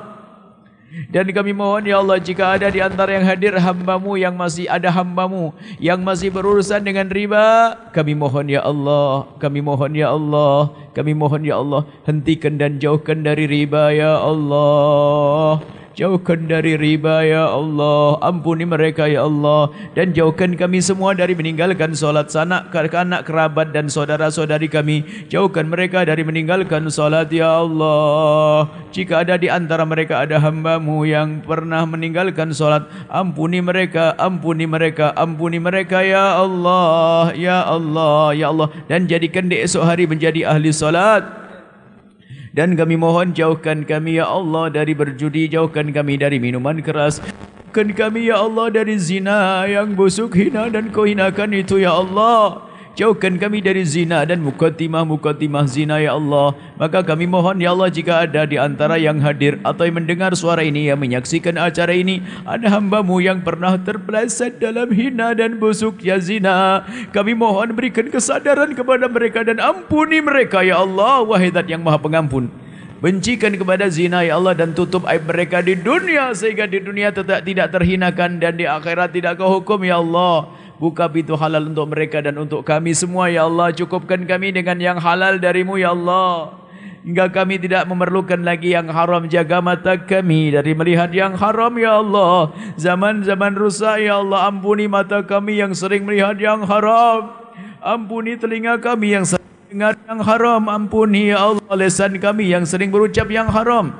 Dan kami mohon ya Allah, jika ada di antara yang hadir hamba-Mu, yang masih ada hamba-Mu yang masih berurusan dengan riba, kami mohon ya Allah, kami mohon ya Allah, kami mohon ya Allah, hentikan dan jauhkan dari riba ya Allah. Jauhkan dari riba ya Allah. Ampuni mereka ya Allah. Dan jauhkan kami semua dari meninggalkan solat sanak anak kerabat dan saudara-saudari kami. Jauhkan mereka dari meninggalkan solat ya Allah. Jika ada di antara mereka ada hamba-Mu yang pernah meninggalkan solat, ampuni mereka, ampuni mereka, ampuni mereka ya Allah, ya Allah, ya Allah. Dan jadikan di esok hari menjadi ahli solat. Dan kami mohon jauhkan kami ya Allah dari berjudi, jauhkan kami dari minuman keras, jauhkan kami ya Allah dari zina yang busuk, hina dan Kau hinakan itu ya Allah. Jauhkan kami dari zina dan mukaddimah zina ya Allah. Maka kami mohon ya Allah, jika ada di antara yang hadir atau yang mendengar suara ini, yang menyaksikan acara ini, ada hamba-Mu yang pernah terpeleset dalam hina dan busuk ya zina, kami mohon berikan kesadaran kepada mereka dan ampuni mereka ya Allah. Wahai Zat yang Maha Pengampun, bencikan kepada zina ya Allah dan tutup aib mereka di dunia, sehingga di dunia tidak terhinakan dan di akhirat tidak kau hukum ya Allah. Buka pintu halal untuk mereka dan untuk kami semua ya Allah. Cukupkan kami dengan yang halal dari-Mu ya Allah, hingga kami tidak memerlukan lagi yang haram. Jaga mata kami dari melihat yang haram ya Allah. Zaman-zaman rusak ya Allah, ampuni mata kami yang sering melihat yang haram. Ampuni telinga kami yang sering dengar yang haram. Ampuni ya Allah lisan kami yang sering berucap yang haram,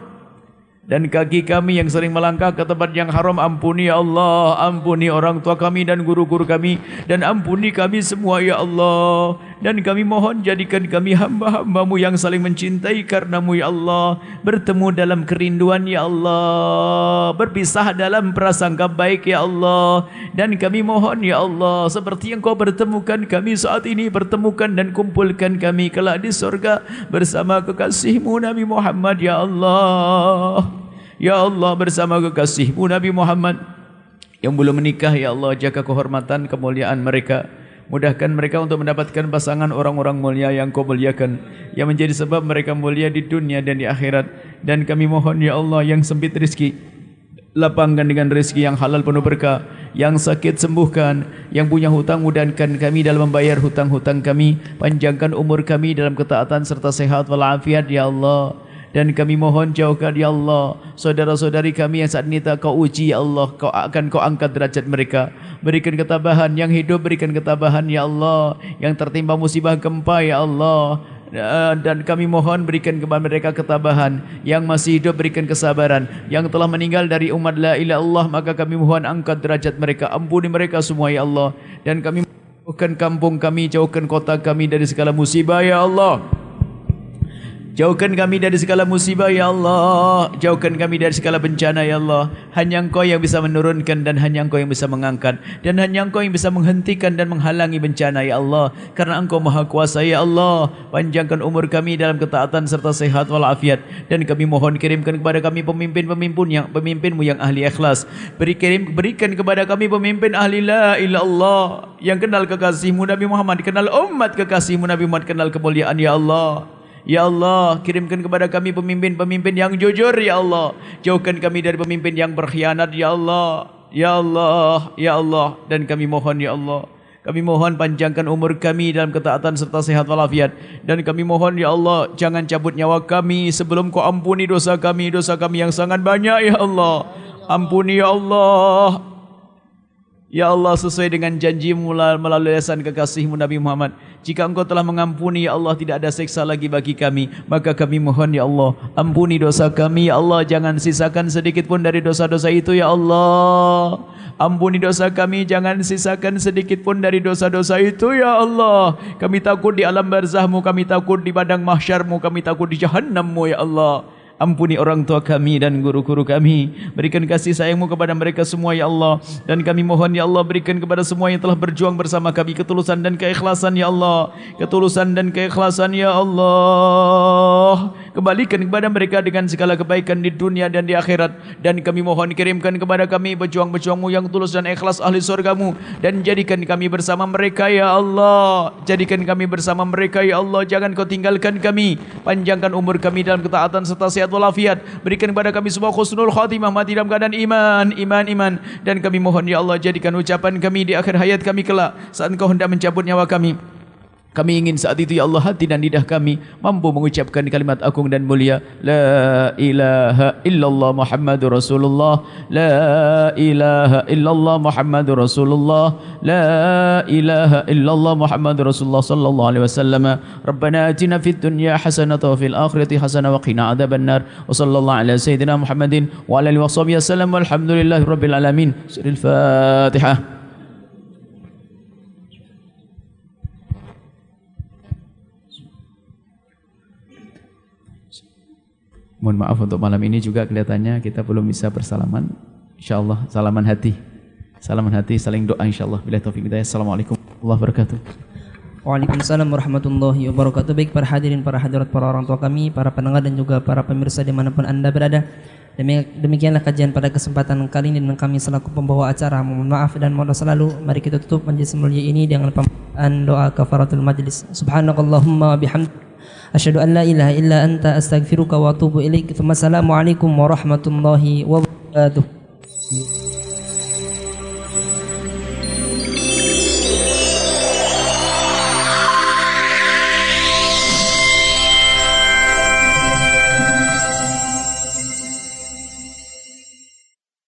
dan kaki kami yang sering melangkah ke tempat yang haram. Ampuni ya Allah. Ampuni orang tua kami dan guru-guru kami, dan ampuni kami semua ya Allah. Dan kami mohon jadikan kami hamba-hamba-Mu yang saling mencintai karena-Mu ya Allah, bertemu dalam kerinduan ya Allah, berpisah dalam prasangka baik ya Allah. Dan kami mohon ya Allah, seperti yang Kau pertemukan kami saat ini, pertemukan dan kumpulkan kami kelak di surga bersama kekasih-Mu Nabi Muhammad ya Allah. Ya Allah, bersama kekasih-Mu Nabi Muhammad yang belum menikah ya Allah, jaga kehormatan kemuliaan mereka. Mudahkan mereka untuk mendapatkan pasangan orang-orang mulia yang Kau muliakan, yang menjadi sebab mereka mulia di dunia dan di akhirat. Dan kami mohon ya Allah, yang sempit rezeki, lapangkan dengan rezeki yang halal penuh berkah. Yang sakit sembuhkan, yang punya hutang mudahkan kami dalam membayar hutang-hutang kami. Panjangkan umur kami dalam ketaatan serta sehat walafiat ya Allah. Dan kami mohon jauhkan ya Allah saudara-saudari kami yang saat ini tak Kau uji ya Allah, Kau angkat derajat mereka. Berikan ketabahan yang hidup, berikan ketabahan ya Allah, yang tertimpa musibah gempa ya Allah. Dan kami mohon berikan kepada mereka ketabahan. Yang masih hidup berikan kesabaran. Yang telah meninggal dari umat la ilaha illallah, maka kami mohon angkat derajat mereka, ampuni mereka semua ya Allah. Dan kami jauhkan kampung kami, jauhkan kota kami dari segala musibah ya Allah. Jauhkan kami dari segala musibah ya Allah. Jauhkan kami dari segala bencana ya Allah. Hanya Engkau yang bisa menurunkan, dan hanya Engkau yang bisa mengangkat, dan hanya Engkau yang bisa menghentikan dan menghalangi bencana ya Allah. Karena Engkau Maha Kuasa ya Allah. Panjangkan umur kami dalam ketaatan serta sehat walafiat. Dan kami mohon kirimkan kepada kami pemimpin-Mu yang ahli ikhlas. Berikan kepada kami pemimpin ahli la ilaha illallah, yang kenal kekasih-Mu Nabi Muhammad, kenal umat kekasih-Mu Nabi Muhammad, kenal kemuliaan ya Allah. Ya Allah, kirimkan kepada kami pemimpin-pemimpin yang jujur ya Allah. Jauhkan kami dari pemimpin yang berkhianat ya Allah. Ya Allah, ya Allah. Dan kami mohon ya Allah, kami mohon panjangkan umur kami dalam ketaatan serta sehat walafiat. Dan kami mohon ya Allah, jangan cabut nyawa kami sebelum Kau ampuni dosa kami yang sangat banyak ya Allah. Ampuni ya Allah. Ya Allah, sesuai dengan janji-Mu melalui lisan kekasih-Mu Nabi Muhammad, jika Engkau telah mengampuni ya Allah, tidak ada siksa lagi bagi kami. Maka kami mohon ya Allah, ampuni dosa kami ya Allah, jangan sisakan sedikit pun dari dosa-dosa itu ya Allah. Ampuni dosa kami, jangan sisakan sedikit pun dari dosa-dosa itu ya Allah. Kami takut di alam barzah-Mu, kami takut di padang mahsyar-Mu, kami takut di jahannam-Mu ya Allah. Ampuni orang tua kami dan guru-guru kami. Berikan kasih sayang-Mu kepada mereka semua ya Allah. Dan kami mohon ya Allah, berikan kepada semua yang telah berjuang bersama kami ketulusan dan keikhlasan ya Allah. Ketulusan dan keikhlasan ya Allah. Kembalikan kepada mereka dengan segala kebaikan di dunia dan di akhirat. Dan kami mohon kirimkan kepada kami pejuang-pejuang-Mu yang tulus dan ikhlas ahli surga-Mu. Dan jadikan kami bersama mereka ya Allah. Jadikan kami bersama mereka ya Allah. Jangan Kau tinggalkan kami. Panjangkan umur kami dalam ketaatan serta sehat walafiat. Berikan kepada kami semua husnul khatimah, mati dalam keadaan iman. Dan kami mohon ya Allah, jadikan ucapan kami di akhir hayat kami kelak, saat Engkau hendak mencabut nyawa kami. Kami ingin saat itu ya Allah, hati dan lidah kami mampu mengucapkan kalimat agung dan mulia, la ilaha illallah Muhammadur Rasulullah, la ilaha illallah Muhammadur Rasulullah, la ilaha illallah Muhammadur Rasulullah sallallahu alaihi wasallam. Rabbana atina fid dunya hasanatan wa fil akhirati hasanatan wa qina adzabannar. Wa sallallahu ala sayyidina Muhammadin wa ala alihi washabihi wasallam. Walhamdulillahi rabbil alamin. Surah Al-Fatihah. Mohon maaf untuk malam ini juga kelihatannya kita belum bisa bersalaman. InsyaAllah salaman hati, saling doa insyaAllah. Bila taufiq hidayah. Assalamualaikum warahmatullahi wabarakatuh. Waalaikumsalam warahmatullahi wabarakatuh. Baik para hadirin, para hadirat, para orang tua kami, para pendengar dan juga para pemirsa dimanapun Anda berada. Demikianlah kajian pada kesempatan kali ini, dan kami selaku pembawa acara mohon maaf dan mohon selalu. Mari kita tutup majelis mulia ini dengan pembacaan doa kafaratul majlis. Subhanakallahumma bihamdika asyhadu an la ilaha illa anta astaghfiruka wa atubu ilaik. Assalamualaikum warahmatullahi wabarakatuh.